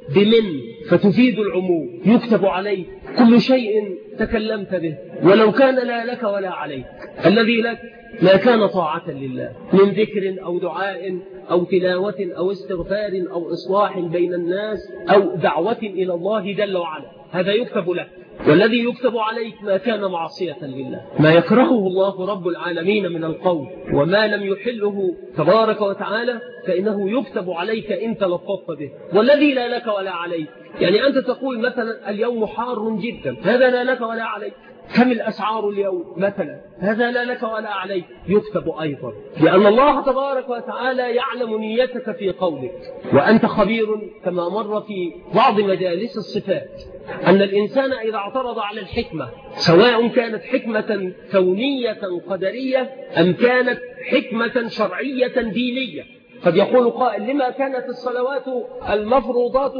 بمن فتفيد العموم، يكتب عليك كل شيء تكلمت به ولو كان لا لك ولا عليك. الذي لك ما كان طاعة لله من ذكر أو دعاء أو تلاوة أو استغفار أو إصلاح بين الناس أو دعوة إلى الله جل وعلا، هذا يكتب لك. والذي يكتب عليك ما كان معصية لله، ما يكرهه الله رب العالمين من القول وما لم يحله تبارك وتعالى فإنه يكتب عليك إن تلفظت به. والذي لا لك ولا عليك، يعني أنت تقول مثلا اليوم حار جدا، هذا لا لك ولا عليك. كم الأسعار اليوم مثلا، هذا لا لك ولا عليك، يكتب أيضا، لأن الله تبارك وتعالى يعلم نيتك في قولك. وأنت خبير كما مر في بعض مجالس الصفات أن الإنسان إذا اعترض على الحكمة، سواء كانت حكمة كونية قدرية أم كانت حكمة شرعية دينية، قد يقول قائل لما كانت الصلوات المفروضات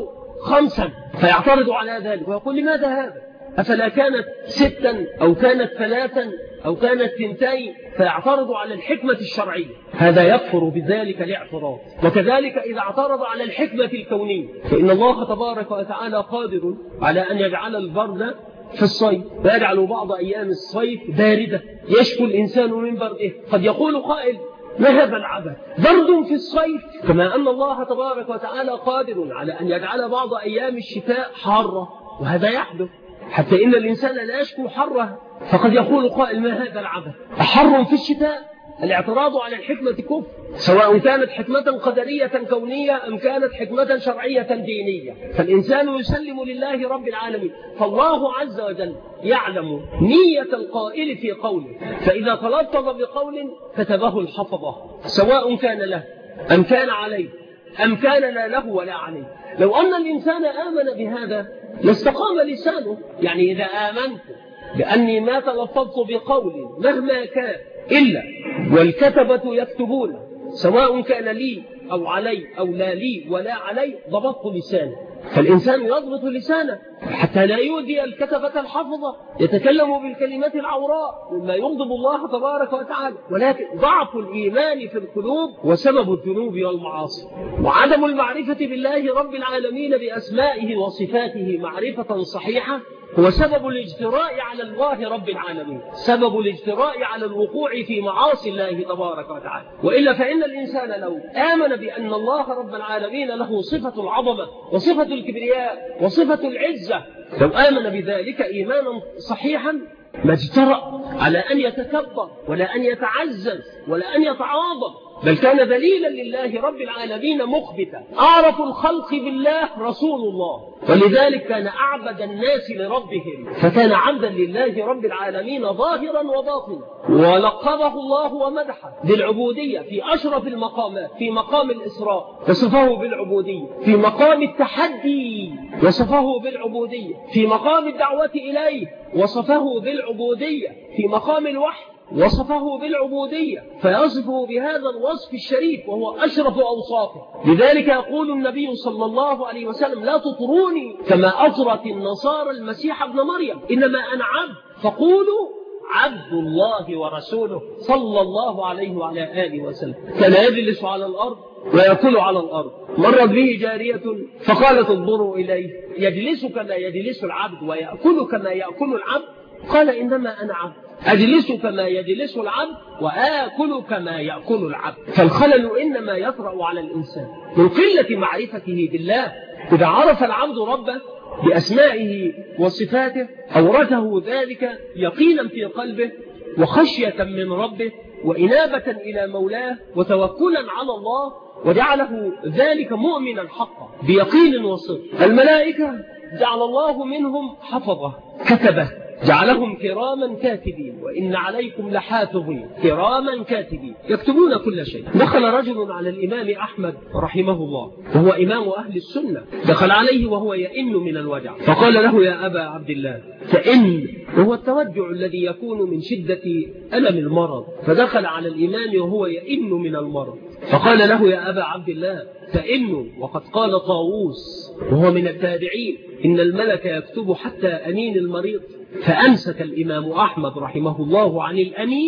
5 فيعترض على ذلك ويقول لماذا هذا؟ أفلا كانت 6 أو كانت 3 أو كانت 2 فيعترض على الحكمة الشرعية، هذا يكفر بذلك الاعتراض. وكذلك إذا اعترض على الحكمة الكونية، فإن الله تبارك وتعالى قادر على أن يجعل البرد في الصيف ويجعل بعض أيام الصيف باردة يشكو الإنسان من برده. قد يقول قائل ما هذا العبث؟ برد في الصيف، كما أن الله تبارك وتعالى قادر على أن يجعل بعض أيام الشتاء حارة، وهذا يحدث حتى إن الإنسان لا يشكو حره. فقد يقول قائل ما هذا العبث؟ حر في الشتاء؟ الاعتراض على الحكمة كفر، سواء كانت حكمة قدرية كونية أم كانت حكمة شرعية دينية. فالإنسان يسلم لله رب العالمين، فالله عز وجل يعلم نية القائل في قوله، فإذا تلفظ بقول كتبه الحفظة، سواء كان له أم كان عليه أم كان لا له ولا عليه. لو أن الإنسان آمن بهذا لاستقام لسانه، يعني إذا آمنت بأني ما تلفظت بقول مهما كان إلا والكتبة يكتبون، سواء كان لي أو علي أو لا لي ولا علي، ضبطت لسانه. فالإنسان يضبط لسانه حتى لا يؤذي الكتبة الحفظة، يتكلم بالكلمات العوراء مما يغضب الله تبارك وتعالى. ولكن ضعف الإيمان في القلوب وسبب الذنوب والمعاصي، وعدم المعرفة بالله رب العالمين بأسمائه وصفاته معرفة صحيحة هو سبب الاجتراء على الله رب العالمين، سبب الاجتراء على الوقوع في معاصي الله تبارك وتعالى. وإلا فإن الإنسان لو آمن بأن الله رب العالمين له صفة العظمة وصفة الكبرياء وصفة العزة، لو آمن بذلك إيمانا صحيحا ما اجترأ على أن يتكبر ولا أن يتعزز ولا أن يتعاظم، بل كان ذليلا لله رب العالمين مخبتا. أعرف الخلق بالله رسول الله، ولذلك كان أعبد الناس لربهم، فكان عبدا لله رب العالمين ظاهرا وباطنا، ولقبه الله ومدحه بالعبودية في أشرف المقامات، في مقام الإسراء وصفه بالعبودية، في مقام التحدي وصفه بالعبودية، في مقام الدعوة إليه وصفه بالعبودية، في مقام الوحي وصفه بالعبودية، فيصفه بهذا الوصف الشريف وهو أشرف أوصافه. لذلك يقول النبي صلى الله عليه وسلم لا تطروني كما أطرت النصارى المسيح ابن مريم، إنما أنا عبد فقولوا عبد الله ورسوله صلى الله عليه وعلى آله وسلم. كان يجلس على الأرض ويأكل على الأرض. مرت به جارية فقالت انظروا إليه يجلس كما يجلس العبد ويأكل كما يأكل العبد، قال إنما أنا عبد أجلس كما يجلس العبد وآكل كما يأكل العبد. فالخلل إنما يطرأ على الإنسان من قلة معرفته بالله. إذا عرف العبد ربه بأسمائه وصفاته أورثه ذلك يقينا في قلبه وخشية من ربه وإنابة إلى مولاه وتوكلا على الله، وجعله ذلك مؤمنا حقا بيقين وصدق. الملائكة جعل الله منهم حفظة كتبه، جعلهم كراما كاتبين وإن عليكم لحافظين كراما كاتبين يكتبون كل شيء. دخل رجل على الإمام أحمد رحمه الله وهو إمام أهل السنة، دخل عليه وهو يئن من الوجع فقال له يا أبا عبد الله فإن، وهو التوجع الذي يكون من شدة ألم المرض، فدخل على الإمام وهو يئن من المرض فقال له يا أبا عبد الله فإن، وقد قال طاووس وهو من التابعين إن الملك يكتب حتى أنين المريض. فأمسك الإمام أحمد رحمه الله عن الأنين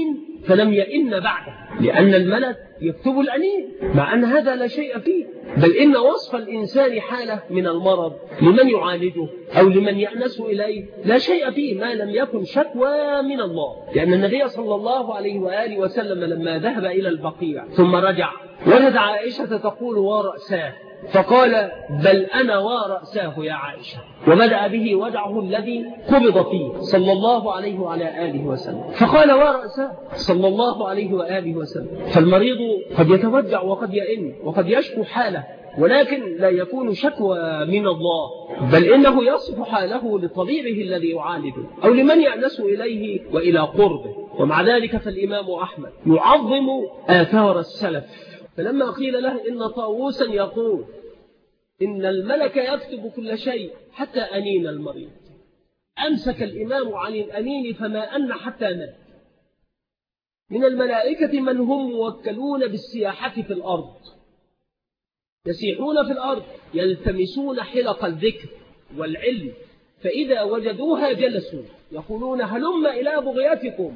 فلم يئن بعده، لأن الملك يكتب الأنين مع أن هذا لا شيء فيه، بل إن وصف الإنسان حالة من المرض لمن يعالجه أو لمن يأنس إليه لا شيء فيه ما لم يكن شكوى من الله. لأن النبي صلى الله عليه وآله وسلم لما ذهب إلى البقيع ثم رجع وجد عائشة تقول ورأساه، فقال بل أنا ورأساه يا عائشة، وبدأ به وجعه الذي قبض فيه صلى الله عليه وعلى آله وسلم، فقال ورأساه صلى الله عليه وآله وسلم. فالمريض قد يتوجع وقد يئن وقد يشكو حاله، ولكن لا يكون شكوى من الله، بل إنه يصف حاله لطبيبه الذي يعالجه أو لمن يأنس إليه وإلى قربه. ومع ذلك فالإمام أحمد يعظم آثار السلف، فلما قيل له إن طاووسا يقول إن الملك يكتب كل شيء حتى أنين المريض، أمسك الإمام عن الأنين فما أن حتى مات. من الملائكة من هم موكلون بالسياحة في الأرض، يسيحون في الأرض يلتمسون حلق الذكر والعلم، فإذا وجدوها جلسوا يقولون هلم إلى بغيتكم،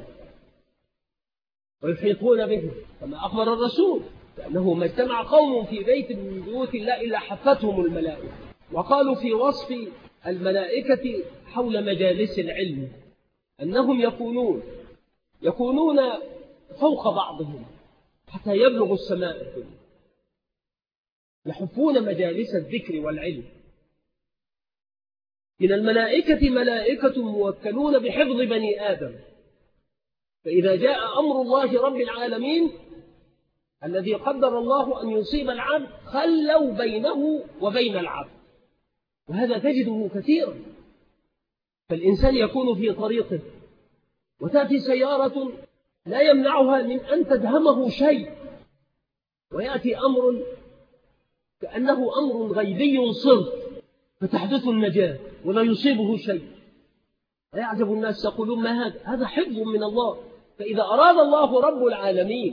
ويحيطون به كما أخبر الرسول لأنه ما اجتمع قوم في بيت من بيوت الله إلا حفتهم الملائكة. وقالوا في وصف الملائكة حول مجالس العلم أنهم يكونون فوق بعضهم حتى يبلغوا السماء الدنيا، يحفون مجالس الذكر والعلم. من الملائكة ملائكة موكلون بحفظ بني آدم، فإذا جاء أمر الله رب العالمين الذي قدر الله أن يصيب العبد خلوا بينه وبين العبد، وهذا تجده كثيرا. فالإنسان يكون في طريقه وتأتي سيارة لا يمنعها من أن تدهمه شيء، ويأتي أمر كأنه أمر غيبي صرف فتحدث النجاة ولا يصيبه شيء، ويعجب الناس يقولون ما هذا حفظ من الله. فإذا أراد الله رب العالمين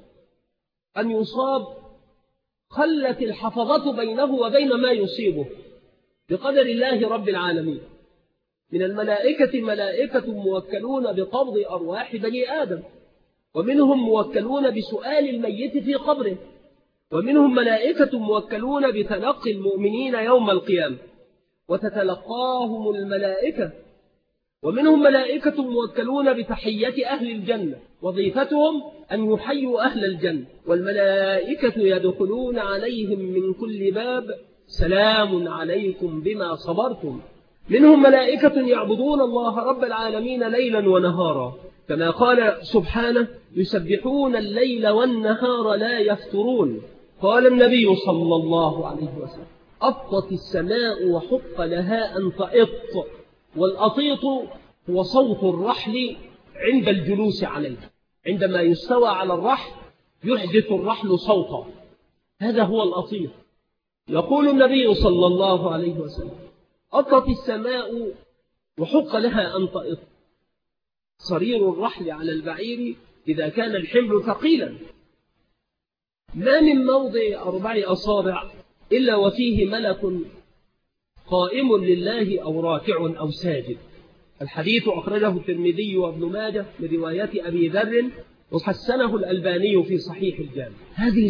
أن يصاب خلت الحفظة بينه وبين ما يصيبه بقدر الله رب العالمين. من الملائكة ملائكة موكلون بقبض أرواح بني آدم، ومنهم موكلون بسؤال الميت في قبره، ومنهم ملائكة موكلون بتلقي المؤمنين يوم القيامة وتتلقاهم الملائكة، ومنهم ملائكة موكلون بتحية أهل الجنة وظيفتهم أن يحيوا أهل الجنة، والملائكة يدخلون عليهم من كل باب سلام عليكم بما صبرتم. منهم ملائكة يعبدون الله رب العالمين ليلا ونهارا، كما قال سبحانه يسبحون الليل والنهار لا يفترون. قال النبي صلى الله عليه وسلم أطت السماء وحق لها أن تأط، والأطيط هو صوت الرحل عند الجلوس عليه، عندما يستوى على الرحل يحدث الرحل صوتا، هذا هو الأطيط. يقول النبي صلى الله عليه وسلم أطت السماء وحق لها أن تأط، صرير الرحل على البعير إذا كان الحمل ثقيلا، ما من موضع 4 أصابع إلا وفيه ملك قائم لله أو راكع أو ساجد. الحديث أخرجه الترمذي وابن ماجه من رواية أبي ذر وحسنه الألباني في صحيح الجامع.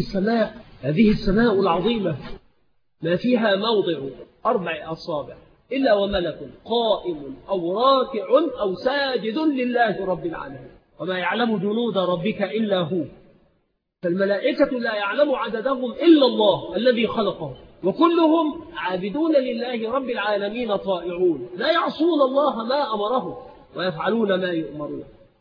هذه السماء العظيمة ما فيها موضع 4 أصابع إلا وملك قائم أو راكع أو ساجد لله رب العالمين، وما يعلم جنود ربك إلا هو. فالملائكة لا يعلم عددهم إلا الله الذي خلقهم، وكلهم عابدون لله رب العالمين طائعون لا يعصون الله ما أمرهم ويفعلون ما يؤمرون.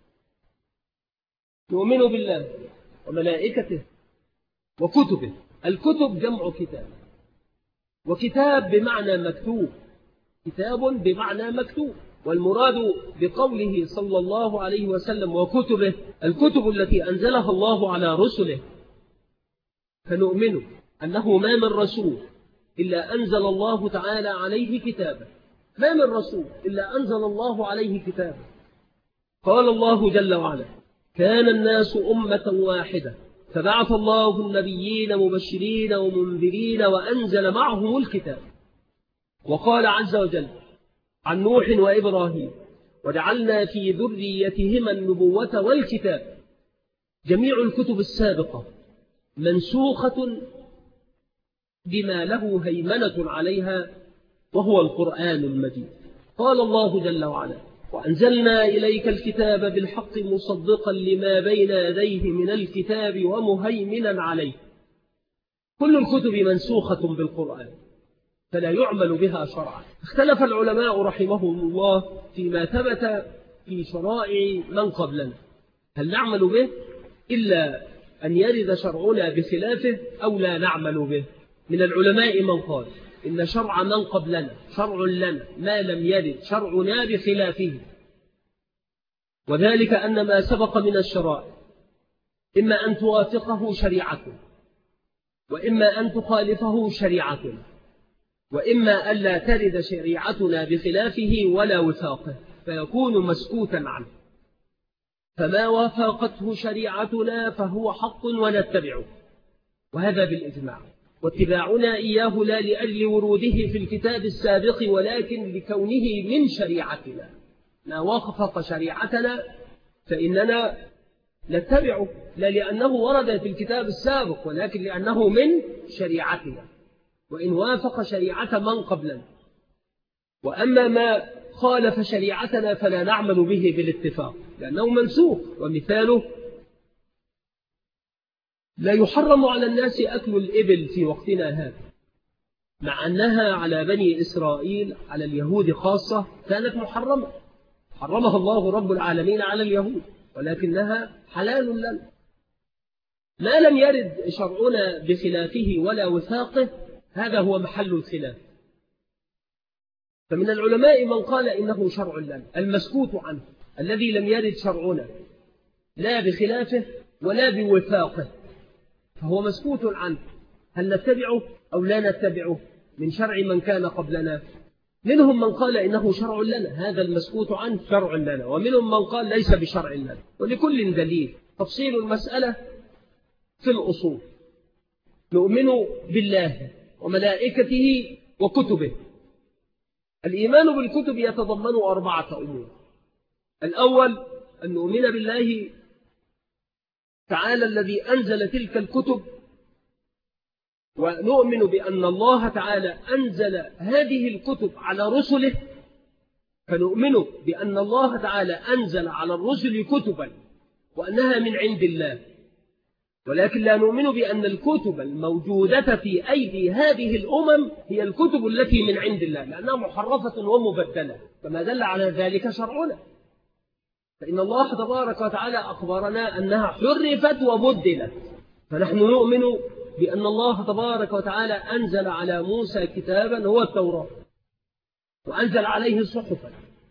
نؤمن بالله وملائكته وكتبه. الكتب جمع كتاب، وكتاب بمعنى مكتوب، كتاب بمعنى مكتوب، والمراد بقوله صلى الله عليه وسلم وكتبه الكتب التي أنزلها الله على رسله. فنؤمن أنه ما من رسول إلا أنزل الله تعالى عليه كتابا، ما من رسول إلا أنزل الله عليه كتابا. قال الله جل وعلا كان الناس أمة واحدة فبعث الله النبيين مبشرين ومنذرين وأنزل معهم الكتاب. وقال عز وجل عن نوح وإبراهيم وجعلنا في ذريتهما النبوة والكتاب جميع الكتب السابقة منسوخة بما له هيمنة عليها وهو القرآن المجيد. قال الله جل وعلا: وأنزلنا إليك الكتاب بالحق مصدقا لما بين يديه من الكتاب ومهيمنا عليه. كل الكتب منسوخة بالقرآن فلا يعمل بها شرعا. اختلف العلماء رحمهم الله فيما ثبت في شرائع من قبلنا، هل نعمل به إلا أن يرد شرعنا بخلافه أو لا نعمل به؟ من العلماء من قال إن شرع من قبلنا شرع لنا ما لم يرد شرعنا بخلافه، وذلك أن ما سبق من الشرائع إما أن توافقه شريعتنا وإما أن تخالفه شريعتنا، وإما أن لا ترد شريعتنا بخلافه ولا وفاقه فيكون مسكوتا عنه. فما وافقته شريعتنا فهو حق ونتبعه، وهذا بالإجماع، واتباعنا إياه لا لأجل وروده في الكتاب السابق ولكن لكونه من شريعتنا. ما وافق شريعتنا فإننا نتبعه، لا لأنه ورد في الكتاب السابق ولكن لأنه من شريعتنا، وإن وافق شريعة من قبلنا. وأما ما خالف شريعتنا فلا نعمل به بالاتفاق لأنه منسوخ. ومثاله: لا يحرم على الناس أكل الإبل في وقتنا هذا، مع أنها على بني إسرائيل على اليهود خاصة كانت محرمة، حرمها الله رب العالمين على اليهود، ولكنها حلال لنا. ما لم يرد شرعنا بخلافه ولا وثاقه هذا هو محل الخلاف. فمن العلماء من قال إنه شرع لنا المسكوت عنه الذي لم يرد شرعنا لا بخلافه ولا بوثاقه فهو مسكوت عنه، هل نتبعه أو لا نتبعه من شرع من كان قبلنا؟ منهم من قال إنه شرع لنا، هذا المسكوت عنه شرع لنا، ومنهم من قال ليس بشرع لنا، ولكل دليل. تفصيل المسألة في الأصول: نؤمن بالله وملائكته وكتبه. الإيمان بالكتب يتضمن 4 أمور. الأول أن نؤمن بالله تعالى الذي أنزل تلك الكتب، ونؤمن بأن الله تعالى أنزل هذه الكتب على رسله، فنؤمن بأن الله تعالى أنزل على الرسل كتبا وأنها من عند الله، ولكن لا نؤمن بأن الكتب الموجودة في أيدي هذه الأمم هي الكتب التي من عند الله، لأنها محرفة ومبدلة كما دل على ذلك شرعنا. فإن الله تبارك وتعالى أخبرنا أنها حرفت وبدلت، فنحن نؤمن بأن الله تبارك وتعالى أنزل على موسى كتابا هو التوراة، وأنزل عليه صحفا،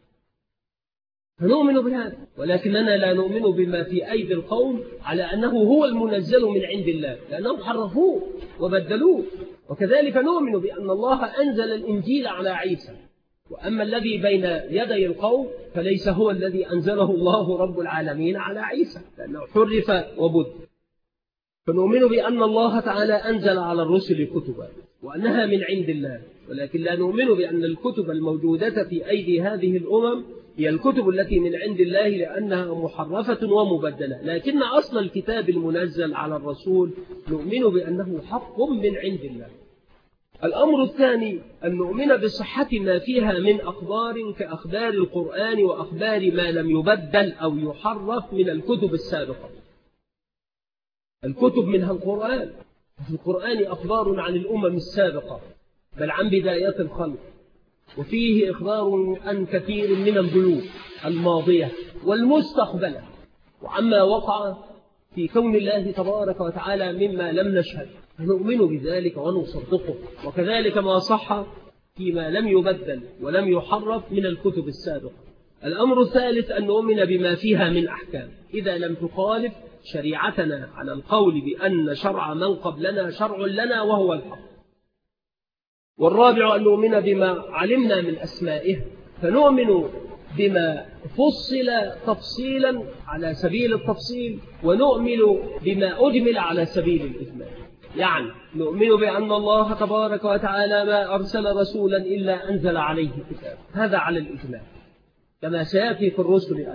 فنؤمن بهذا، ولكننا لا نؤمن بما في أيدي القوم على أنه هو المنزل من عند الله، لأنهم حرفوه وبدلوه. وكذلك نؤمن بأن الله أنزل الإنجيل على عيسى، وأما الذي بين يدي القوم فليس هو الذي أنزله الله رب العالمين على عيسى، لأنه حرف وبدل. فنؤمن بأن الله تعالى أنزل على الرسل كتبا وأنها من عند الله، ولكن لا نؤمن بأن الكتب الموجودة في أيدي هذه الأمم هي الكتب التي من عند الله لأنها محرفة ومبدلة، لكن أصل الكتاب المنزل على الرسول نؤمن بأنه حق من عند الله. الأمر الثاني أن نؤمن بصحة ما فيها من أخبار كأخبار القرآن وأخبار ما لم يبدل أو يحرف من الكتب السابقة. الكتب منها القرآن، في القرآن أخبار عن الأمم السابقة بل عن بدايات الخلق، وفيه إخبار عن كثير من البيوت الماضية والمستقبلة وعما وقع في كون الله تبارك وتعالى مما لم نشهد، فنؤمن بذلك ونصدقه. وكذلك ما صح فيما لم يبدل ولم يحرف من الكتب السابقة. الأمر الثالث أن نؤمن بما فيها من أحكام إذا لم تخالف شريعتنا على القول بأن شرع من قبلنا شرع لنا وهو الحق. والرابع أن نؤمن بما علمنا من أسمائه، فنؤمن بما فصل تفصيلا على سبيل التفصيل، ونؤمن بما أجمل على سبيل الإجمال. يعني نؤمن بأن الله تبارك وتعالى ما أرسل رسولا إلا أنزل عليه كتاب، هذا على الإجمال كما سيأتي في الرسل أيضا.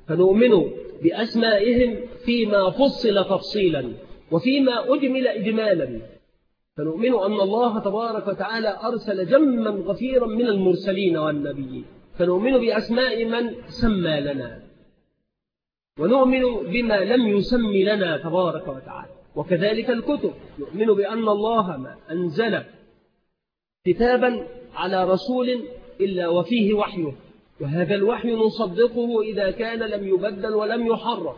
فنؤمن بأسمائهم فيما فصل تفصيلا وفيما أجمل إجمالا. فنؤمن أن الله تبارك وتعالى أرسل جما غفيرا من المرسلين والنبيين، فنؤمن بأسماء من سمى لنا، ونؤمن بما لم يسمي لنا تبارك وتعالى. وكذلك الكتب، نؤمن بأن الله ما أنزل كتابا على رسول إلا وفيه وحيه، وهذا الوحي نصدقه إذا كان لم يبدل ولم يحرف،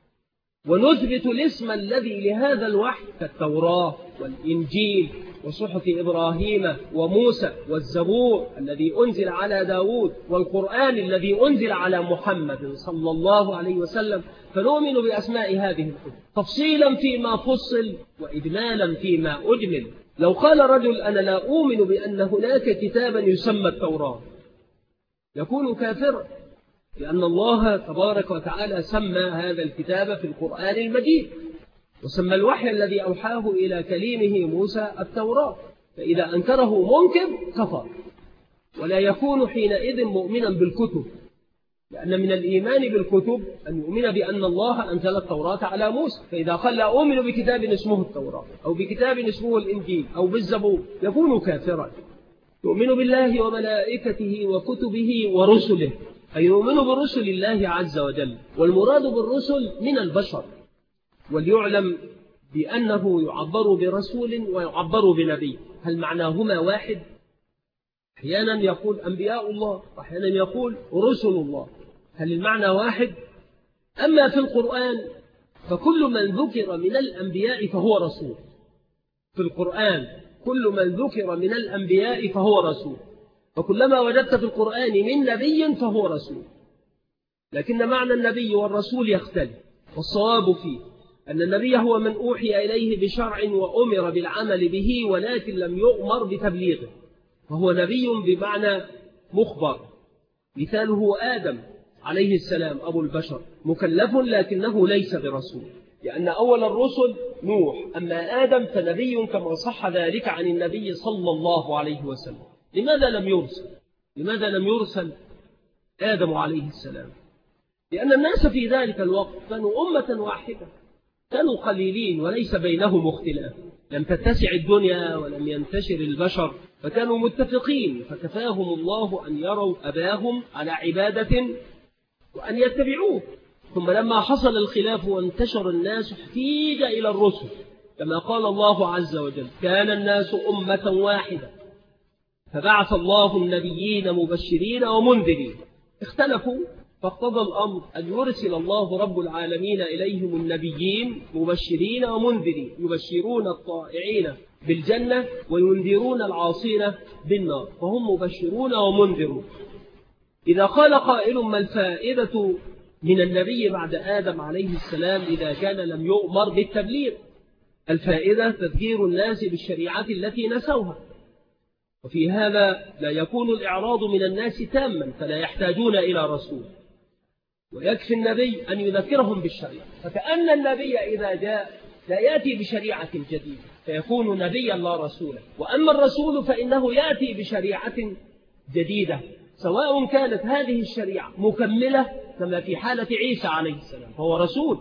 ونثبت الاسم الذي لهذا الوحي كالتوراة والإنجيل وصحف إبراهيم وموسى والزبور الذي أنزل على داود والقرآن الذي أنزل على محمد صلى الله عليه وسلم. فنؤمن بأسماء هذه الكتب تفصيلا فيما فصل وإجمالا فيما أجمل. لو قال رجل أنا لا أؤمن بأن هناك كتابا يسمى التوراة يكون كافرا، لأن الله تبارك وتعالى سمى هذا الكتاب في القرآن المجيد، وسمى الوحي الذي أوحاه إلى كليمه موسى التوراة، فإذا أنكره منكر كفر، ولا يكون حينئذ مؤمنا بالكتب، لأن من الإيمان بالكتب أن يؤمن بأن الله أنزل التوراة على موسى. فإذا قال لا أؤمن بكتاب اسمه التوراة أو بكتاب اسمه الإنجيل أو بالزبور يكون كافرا. يؤمن بالله وملائكته وكتبه ورسله، أي يؤمن برسل الله عز وجل، والمراد بالرسل من البشر. وليعلم بأنه يعبر برسول ويعبر بنبي، هل معناهما واحد؟ أحيانا يقول أنبياء الله وأحيانا يقول رسل الله، هل المعنى واحد؟ أما في القرآن فكل من ذكر من الأنبياء فهو رسول. في القرآن كل من ذكر من الأنبياء فهو رسول، فكلما وجدت في القرآن من نبي فهو رسول، لكن معنى النبي والرسول يختلف. والصواب فيه أن النبي هو من أوحي إليه بشرع وأمر بالعمل به ولكن لم يؤمر بتبليغه، فهو نبي بمعنى مخبر. مثاله آدم عليه السلام أبو البشر، مكلف لكنه ليس برسول، لأن أول الرسل نوح، أما آدم فنبي كما صح ذلك عن النبي صلى الله عليه وسلم. لماذا لم يرسل آدم عليه السلام؟ لأن الناس في ذلك الوقت كانوا أمة واحدة، كانوا قليلين وليس بينهم اختلاف، لم تتسع الدنيا ولم ينتشر البشر، فكانوا متفقين، فكفاهم الله أن يروا أباهم على عبادة وأن يتبعوه. ثم لما حصل الخلاف وانتشر الناس احتيج إلى الرسل، كما قال الله عز وجل كان الناس أمة واحدة فبعث الله النبيين مبشرين ومنذرين. اختلفوا فاقتضى الأمر أن يرسل الله رب العالمين إليهم النبيين مبشرين ومنذرين، يبشرون الطائعين بالجنة وينذرون العاصين بالنار، فهم مبشرون ومنذرون. إذا قال قائل ما الفائدة من النبي بعد آدم عليه السلام إذا كان لم يؤمر بالتبليغ؟ الفائدة تذكير الناس بالشريعة التي نسوها، وفي هذا لا يكون الإعراض من الناس تاما، فلا يحتاجون إلى رسول، ويكفي النبي أن يذكرهم بالشريعة. فكأن النبي إذا جاء لا يأتي بشريعة جديدة فيكون نبيا لا رسولا، وأما الرسول فإنه يأتي بشريعة جديدة، سواء كانت هذه الشريعة مكملة كما في حالة عيسى عليه السلام فهو رسول،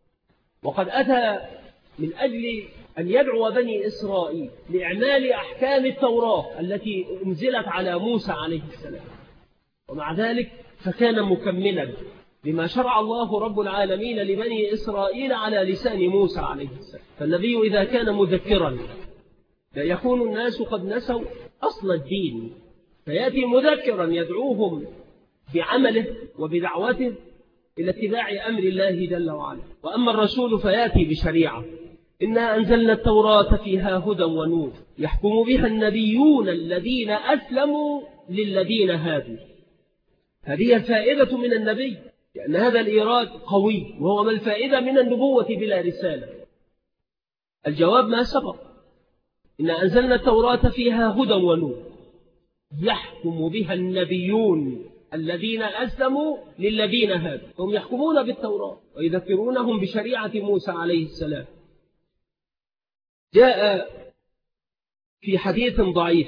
وقد أتى من أجل أن يدعو بني إسرائيل لإعمال أحكام التوراة التي أنزلت على موسى عليه السلام، ومع ذلك فكان مكملا لما شرع الله رب العالمين لبني إسرائيل على لسان موسى عليه السلام. فالنبي إذا كان مذكرا لا يكون الناس قد نسوا أصل الدين، فيأتي مذكرا يدعوهم بعمله وبدعوته إلى اتباع أمر الله جل وعلا. وأما الرسول فيأتي بشريعة، إنا أنزلنا التوراة فيها هدى ونور يحكم بها النبيون الذين أسلموا للذين هادوا. هذه الفائدة من النبي، لأن هذا الإيراد قوي، وهو ما الفائدة من النبوة بلا رسالة؟ الجواب ما سبق، إنا أنزلنا التوراة فيها هدى ونور يحكم بها النبيون الذين أسلموا للذين هادوا، هم يحكمون بالتوراة ويذكرونهم بشريعة موسى عليه السلام. جاء في حديث ضعيف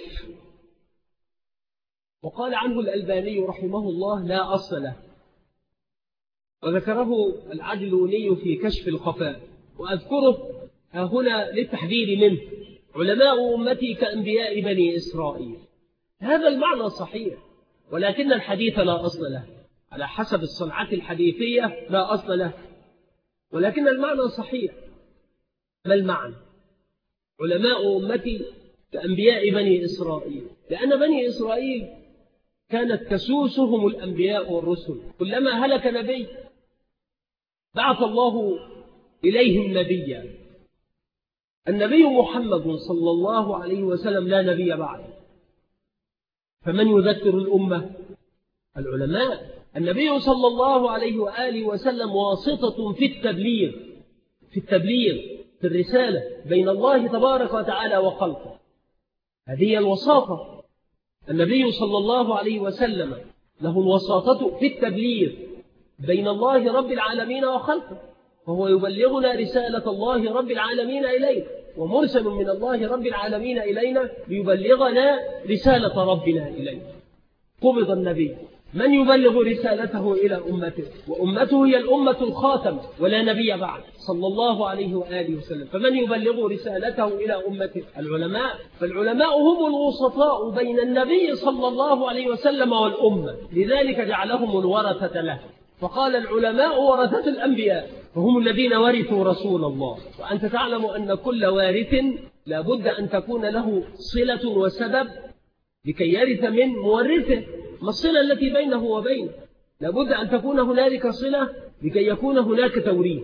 وقال عنه الألباني رحمه الله لا أصل له، وذكره العجلوني في كشف الخفاء، وأذكره هنا للتحذير منه: علماء أمتي كأنبياء بني إسرائيل. هذا المعنى صحيح، ولكن الحديث لا أصل له، على حسب الصنعة الحديثية لا أصل له، ولكن المعنى صحيح. ما المعنى؟ علماء أمتي كأنبياء بني إسرائيل، لأن بني إسرائيل كانت تسوسهم الأنبياء والرسل، كلما هلك نبي بعث الله إليهم نبيا. النبي محمد صلى الله عليه وسلم لا نبي بعده، فمن يذكر الأمة؟ العلماء. النبي صلى الله عليه وآله وسلم واسطة في التبليغ في الرسالة بين الله تبارك وتعالى وخلقه، هذه الوساطة. النبي صلى الله عليه وسلم له الوساطة في التبليغ بين الله رب العالمين وخلقه، وهو يبلغنا رسالة الله رب العالمين إلينا، ومرسل من الله رب العالمين إلينا ليبلغنا رسالة ربنا إلينا. قبض النبي، من يبلغ رسالته إلى أمته؟ وأمته هي الأمة الخاتم ولا نبي بعد صلى الله عليه وآله وسلم، فمن يبلغ رسالته إلى أمته؟ العلماء. فالعلماء هم الوسطاء بين النبي صلى الله عليه وسلم والأمة، لذلك جعلهم الورثة له، فقال العلماء ورثة الأنبياء، فهم الذين ورثوا رسول الله. وأنت تعلم أن كل وارث لابد أن تكون له صلة وسبب لكي يرث من مورثه. ما الصلة التي بينه وبينه؟ لابد أن تكون هنالك صلة لكي يكون هناك توريث.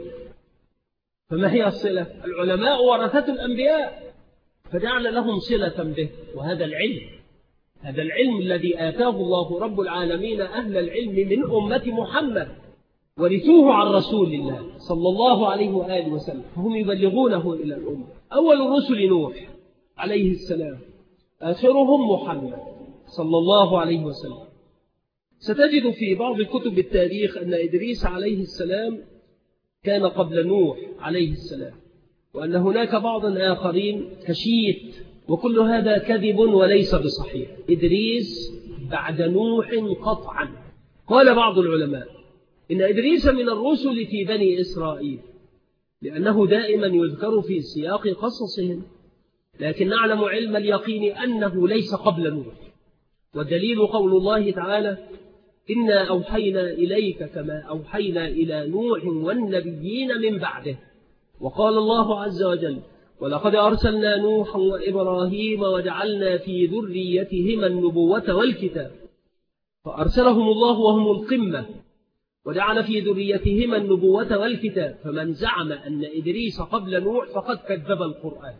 فما هي الصلة؟ العلماء ورثة الأنبياء، فجعل لهم صلة به. وهذا العلم، هذا العلم الذي آتاه الله رب العالمين أهل العلم من أمة محمد، ورثوه عن رسول الله صلى الله عليه وآله وسلم، فهم يبلغونه إلى الأمة. أول الرسل نوح عليه السلام، آخرهم محمد صلى الله عليه وسلم. ستجد في بعض كتب التاريخ أن إدريس عليه السلام كان قبل نوح عليه السلام، وأن هناك بعض آخرين كشيت، وكل هذا كذب وليس بصحيح. إدريس بعد نوح قطعا. قال بعض العلماء إن إدريس من الرسل في بني إسرائيل، لأنه دائما يذكر في سياق قصصهم، لكن نعلم علم اليقين أنه ليس قبل نوح. والدليل قول الله تعالى: إنا أوحينا إليك كما أوحينا إلى نوح والنبيين من بعده. وقال الله عز وجل: ولقد أرسلنا نوحا وإبراهيم وجعلنا في ذريتهما النبوة والكتاب، فأرسلهم الله وهم القمة، وجعل في ذريتهما النبوة والكتاب. فمن زعم أن إدريس قبل نوح فقد كذب القرآن،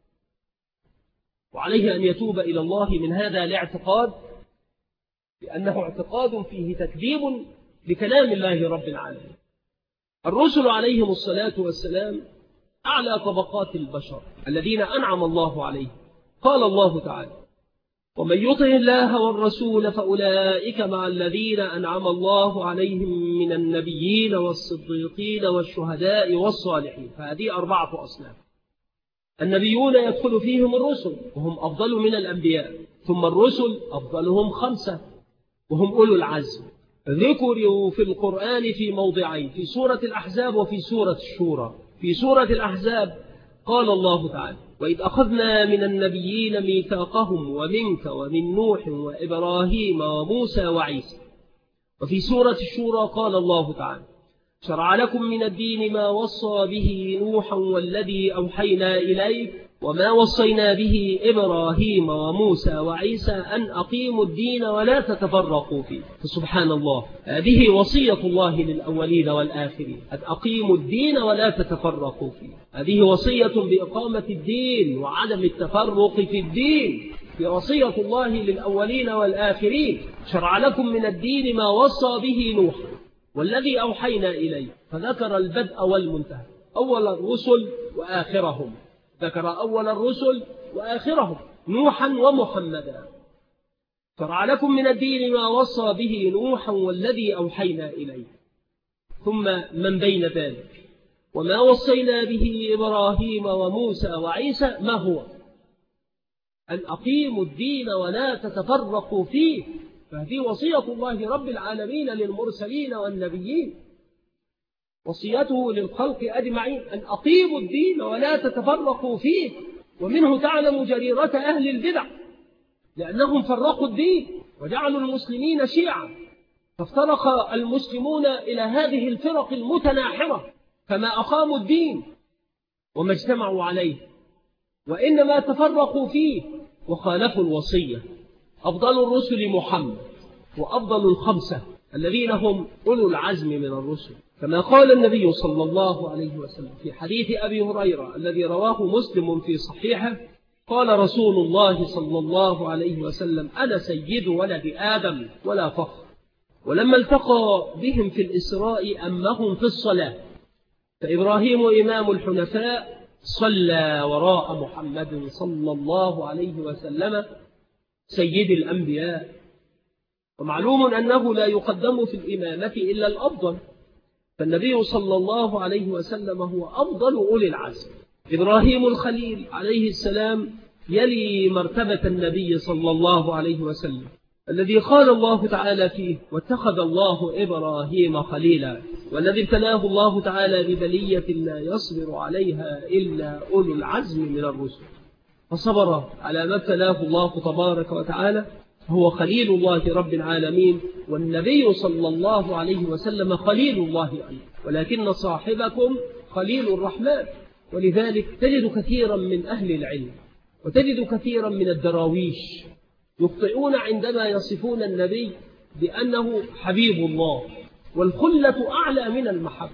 وعليه أن يتوب إلى الله من هذا الاعتقاد، لأنه اعتقاد فيه تكذيب لكلام الله رب العالمين. الرسل عليهم الصلاة والسلام أعلى طبقات البشر الذين أنعم الله عليهم. قال الله تعالى: ومن يطع الله والرسول فأولئك مع الذين أنعم الله عليهم من النبيين والصديقين والشهداء والصالحين. فهذه 4 أصناف. النبيون يدخل فيهم الرسل وهم أفضل من الأنبياء، ثم الرسل أفضلهم 5 وهم أولو العزم، ذكروا في القرآن في موضعين، في سورة الأحزاب وفي سورة الشورى. في سورة الأحزاب قال الله تعالى: وإذ أخذنا من النبيين ميثاقهم ومنك ومن نوح وإبراهيم وموسى وعيسى. وفي سورة الشورى قال الله تعالى: شرع لكم من الدين ما وصى به نوحا والذي أوحينا إليك وما وصينا به إبراهيم وموسى وعيسى أن أقيموا الدين ولا تتفرقوا فيه. فسبحان الله، هذه وصية الله للأولين والآخرين، أن أقيموا الدين ولا تتفرقوا فيه. هذه وصية بإقامة الدين وعدم التفرق في الدين، هي وصية الله للأولين والآخرين. شرع لكم من الدين ما وصى به نوح والذي أوحينا إليه، فذكر البدء والمنتهى، أول الرسل وآخرهم، ذكر أول الرسل وآخرهم نوحا ومحمدا. شرع لكم من الدين ما وصى به نوحا والذي أوحينا إليه، ثم من بين ذلك وما وصينا به إبراهيم وموسى وعيسى. ما هو؟ أن أقيموا الدين ولا تتفرقوا فيه. فهذه وصية الله رب العالمين للمرسلين والنبيين. وصيته للخلق أجمعين أن أقيموا الدين ولا تتفرقوا فيه. ومنه تعلم جريرة أهل البدع، لأنهم فرقوا الدين وجعلوا المسلمين شيعا، فافترق المسلمون إلى هذه الفرق المتناحرة، فما أقاموا الدين وما اجتمعوا عليه، وإنما تفرقوا فيه وخالفوا الوصية. أفضل الرسل محمد، وأفضل الخمسة الذين هم أولو العزم من الرسل، كما قال النبي صلى الله عليه وسلم في حديث أبي هريرة الذي رواه مسلم في صحيحه، قال رسول الله صلى الله عليه وسلم: أنا سيد ولد آدم ولا فخر. ولما التقى بهم في الإسراء أمهم في الصلاة، فإبراهيم إمام الحنفاء صلى وراء محمد صلى الله عليه وسلم سيد الأنبياء. ومعلوم أنه لا يقدم في الإمامة إلا الأفضل، فالنبي صلى الله عليه وسلم هو أفضل أولي العزم. إبراهيم الخليل عليه السلام يلي مرتبة النبي صلى الله عليه وسلم، الذي قال الله تعالى فيه: واتخذ الله إبراهيم خليلا، والذي ابتلاه الله تعالى ببلية لا يصبر عليها إلا أولو العزم من الرسل، فصبر على ما ابتلاه الله تبارك وتعالى، هو خليل الله رب العالمين. والنبي صلى الله عليه وسلم خليل الله أيضا، ولكن صاحبكم خليل الرحمن. ولذلك تجد كثيرا من أهل العلم وتجد كثيرا من الدراويش يخطئون عندما يصفون النبي بأنه حبيب الله، والخلة أعلى من المحبة.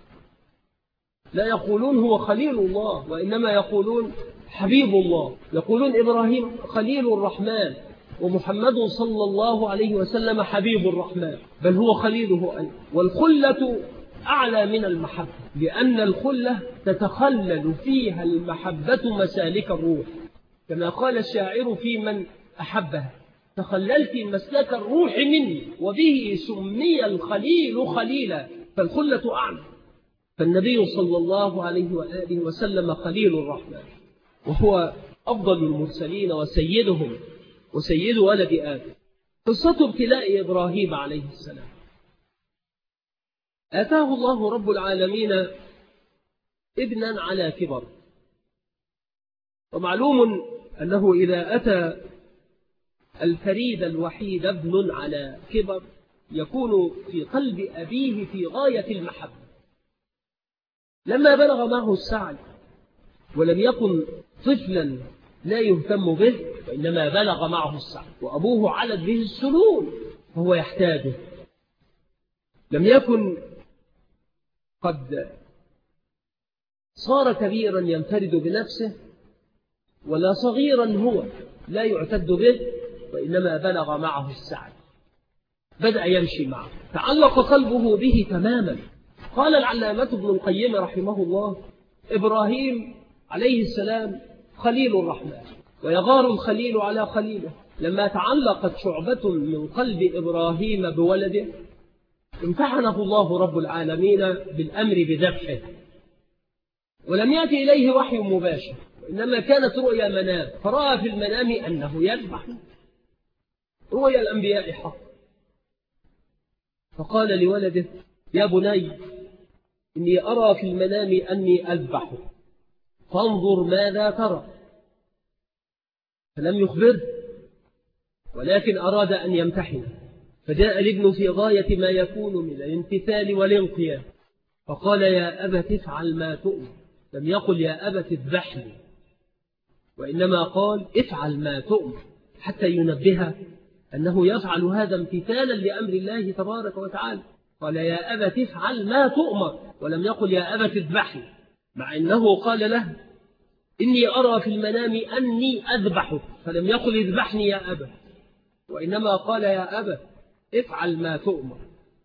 لا يقولون هو خليل الله، وإنما يقولون حبيب الله. يقولون إبراهيم خليل الرحمن، ومحمد صلى الله عليه وسلم حبيب الرحمن، بل هو خليله أيضا. والخلة أعلى من المحبة، لأن الخلة تتخلل فيها المحبة مسالك الروح، كما قال الشاعر في من أحبها: تخللت مسلك الروح مني وبه سمي الخليل خليلا. فالخلة أعلى. فالنبي صلى الله عليه وآله وسلم خليل الرحمن، وهو أفضل المرسلين وسيدهم وسيد ولد آدم. قصة ابتلاء إبراهيم عليه السلام: آتاه الله رب العالمين ابنا على كبر، ومعلوم أنه إذا أتى الفريد الوحيد ابن على كبر يكون في قلب أبيه في غاية المحبة. لما بلغ معه السعي ولم يكن طفلا لا يهتم به، وإنما بلغ معه السعي وأبوه علت به السنون وهو يحتاجه، لم يكن قد صار كبيرا ينفرد بنفسه، ولا صغيرا هو لا يعتد به، وإنما بلغ معه السعي، بدأ يمشي معه، تعلق قلبه به تماما. قال العلامة ابن القيم رحمه الله: إبراهيم عليه السلام خليل الرحمن، ويغار الخليل على خليله. لما تعلقت شعبة من قلب إبراهيم بولده امتحنه الله رب العالمين بالأمر بذبحه، ولم يأتي إليه وحي مباشر، إنما كانت رؤيا منام، فرأى في المنام أنه يذبح. رؤيا الأنبياء حق. فقال لولده: يا بني، إني أرى في المنام أني أذبح، فانظر ماذا ترى. فلم يخبره، ولكن أراد أن يمتحنه، فجاء الابن في غاية ما يكون من الامتثال والانقياد، فقال: يا أبت افعل ما تؤمر. لم يقل يا أبت اذبحني، وإنما قال افعل ما تؤمر، حتى ينبه أنه يفعل هذا امتثالا لأمر الله تبارك وتعالى. قال: يا أبت افعل ما تؤمر، ولم يقل يا أبت اذبحني، مع أنه قال له: إني أرى في المنام أني أذبحك، فلم يقل اذبحني يا أبت، وإنما قال يا أبت افعل ما تؤمر،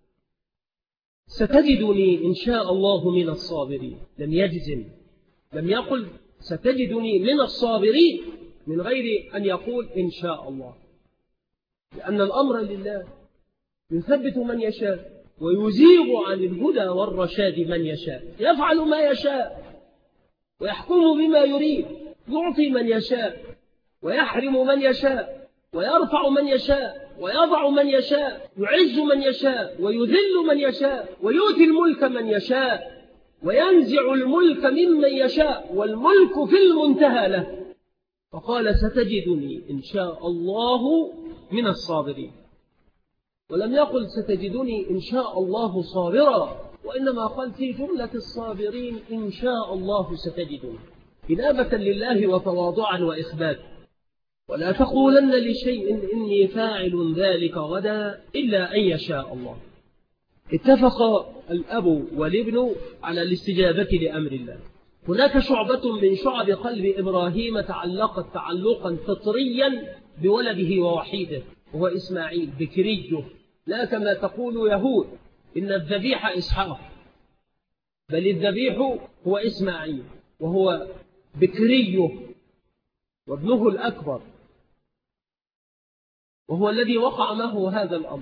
ستجدني إن شاء الله من الصابرين. لم يجزم، لم يقل ستجدني من الصابرين من غير أن يقول إن شاء الله، لأن الأمر لله، يثبت من يشاء ويزيغ عن الهدى والرشاد من يشاء، يفعل ما يشاء ويحكم بما يريد، يعطي من يشاء ويحرم من يشاء، ويرفع من يشاء ويضع من يشاء، يعز من يشاء ويذل من يشاء، ويؤتي الملك من يشاء وينزع الملك ممن يشاء، والملك في المنتهى له. فقال ستجدني إن شاء الله من الصابرين، ولم يقل ستجدني إن شاء الله صابرا، وإنما قال في جملة الصابرين إن شاء الله ستجدني، إنابة لله وتواضعا وإخباتا. ولا تقولن لشيء إني فاعل ذلك غدا إلا أن يشاء الله. اتفق الأب والابن على الاستجابة لأمر الله. هناك شعبة من شعب قلب إبراهيم تعلقت تعلقا فطريا بولده ووحيده، وهو إسماعيل بكريه، لا كما تقول يهود إن الذبيح إسحاق، بل الذبيح هو إسماعيل، وهو بكريه وابنه الأكبر، وهو الذي وقع معه هذا الأمر.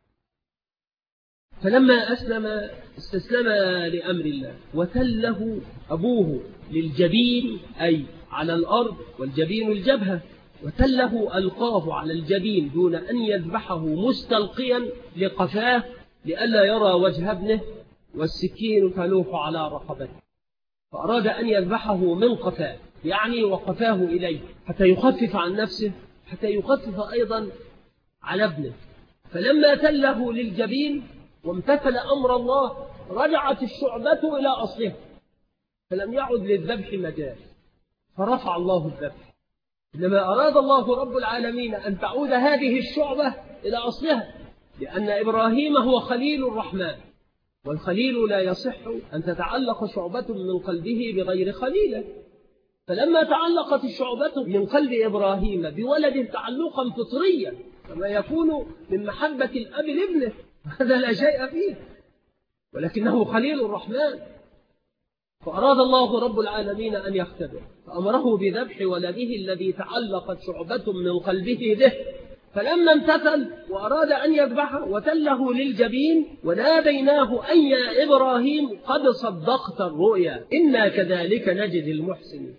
فلما أسلم استسلم لأمر الله، وتله أبوه للجبين أي على الأرض، والجبين الجبهة، وتله ألقاه على الجبين دون أن يذبحه مستلقيا لقفاه لئلا يرى وجه ابنه، والسكين تلوح على رقبته، فأراد أن يذبحه من قفاه، يعني وقفاه إليه حتى يخفف عن نفسه، حتى يخفف أيضا على ابنه. فلما تله للجبين وامتثل أمر الله رجعت الشعبة إلى أصلها، فلم يعد للذبح مجال، فرفع الله الذبح. إنما أراد الله رب العالمين أن تعود هذه الشعبة إلى أصلها، لأن إبراهيم هو خليل الرحمن، والخليل لا يصح أن تتعلق شعبة من قلبه بغير خليله. فلما تعلقت الشعبة من قلب إبراهيم بولد تعلقا فطريا كما يكون من محبة الأب لابنه، هذا لا شيء فيه، ولكنه خليل الرحمن، فأراد الله رب العالمين أن يختبر، فأمره بذبح ولده الذي تعلقت شعبة من قلبه به. فلما امتثل وأراد أن يذبحه وتله للجبين وناديناه أن يا إبراهيم قد صدقت الرؤيا إنا كذلك نجزي المحسنين.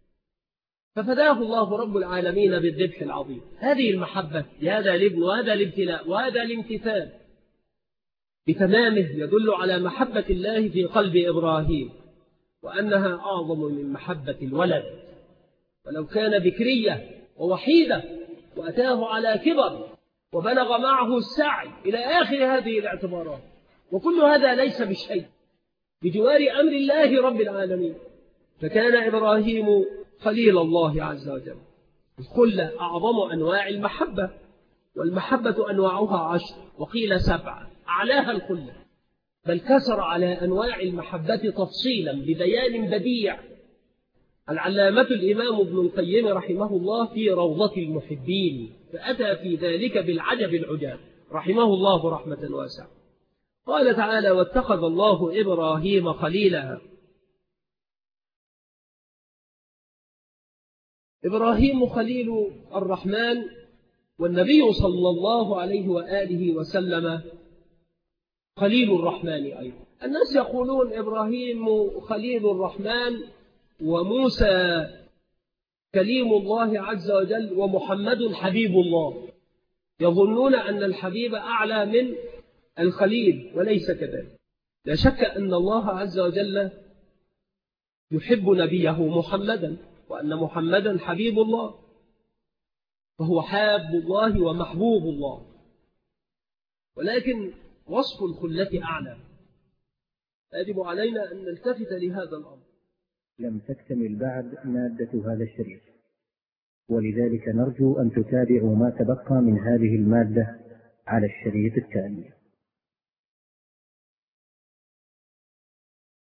ففداه الله رب العالمين بالذبح العظيم. هذه المحبة لهذا الابن وهذا الابتلاء وهذا الامتثال بتمامه يدل على محبة الله في قلب إبراهيم، وأنها أعظم من محبة الولد، ولو كان بكرية ووحيدة وأتاه على كبر وبلغ معه السعي إلى آخر هذه الاعتبارات، وكل هذا ليس بشيء بجوار أمر الله رب العالمين. فكان إبراهيم خليل الله عز وجل. الخلة أعظم أنواع المحبة، والمحبة أنواعها 10 وقيل 7، أعلاها الخلة، بل كسر على أنواع المحبة تفصيلا ببيان بديع العلامة الإمام ابن القيم رحمه الله في روضة المحبين، فأتى في ذلك بالعجب العجاب رحمه الله رحمة واسعة. قال تعالى واتخذ الله إبراهيم خليلا. إبراهيم خليل الرحمن، والنبي صلى الله عليه وآله وسلم خليل الرحمن أيضا. الناس يقولون إبراهيم خليل الرحمن وموسى كليم الله عز وجل ومحمد حبيب الله، يظنون أن الحبيب أعلى من الخليل، وليس كذلك. لا شك أن الله عز وجل يحب نبيه محمدا، وأن محمدا حبيب الله، فهو حاب الله ومحبوب الله، ولكن وصف الخلة أعلى. يجب علينا أن نلتفت لهذا الأمر. لم تكتمل بعد مادة هذا الشريط، ولذلك نرجو أن تتابعوا ما تبقى من هذه المادة على الشريط التالي.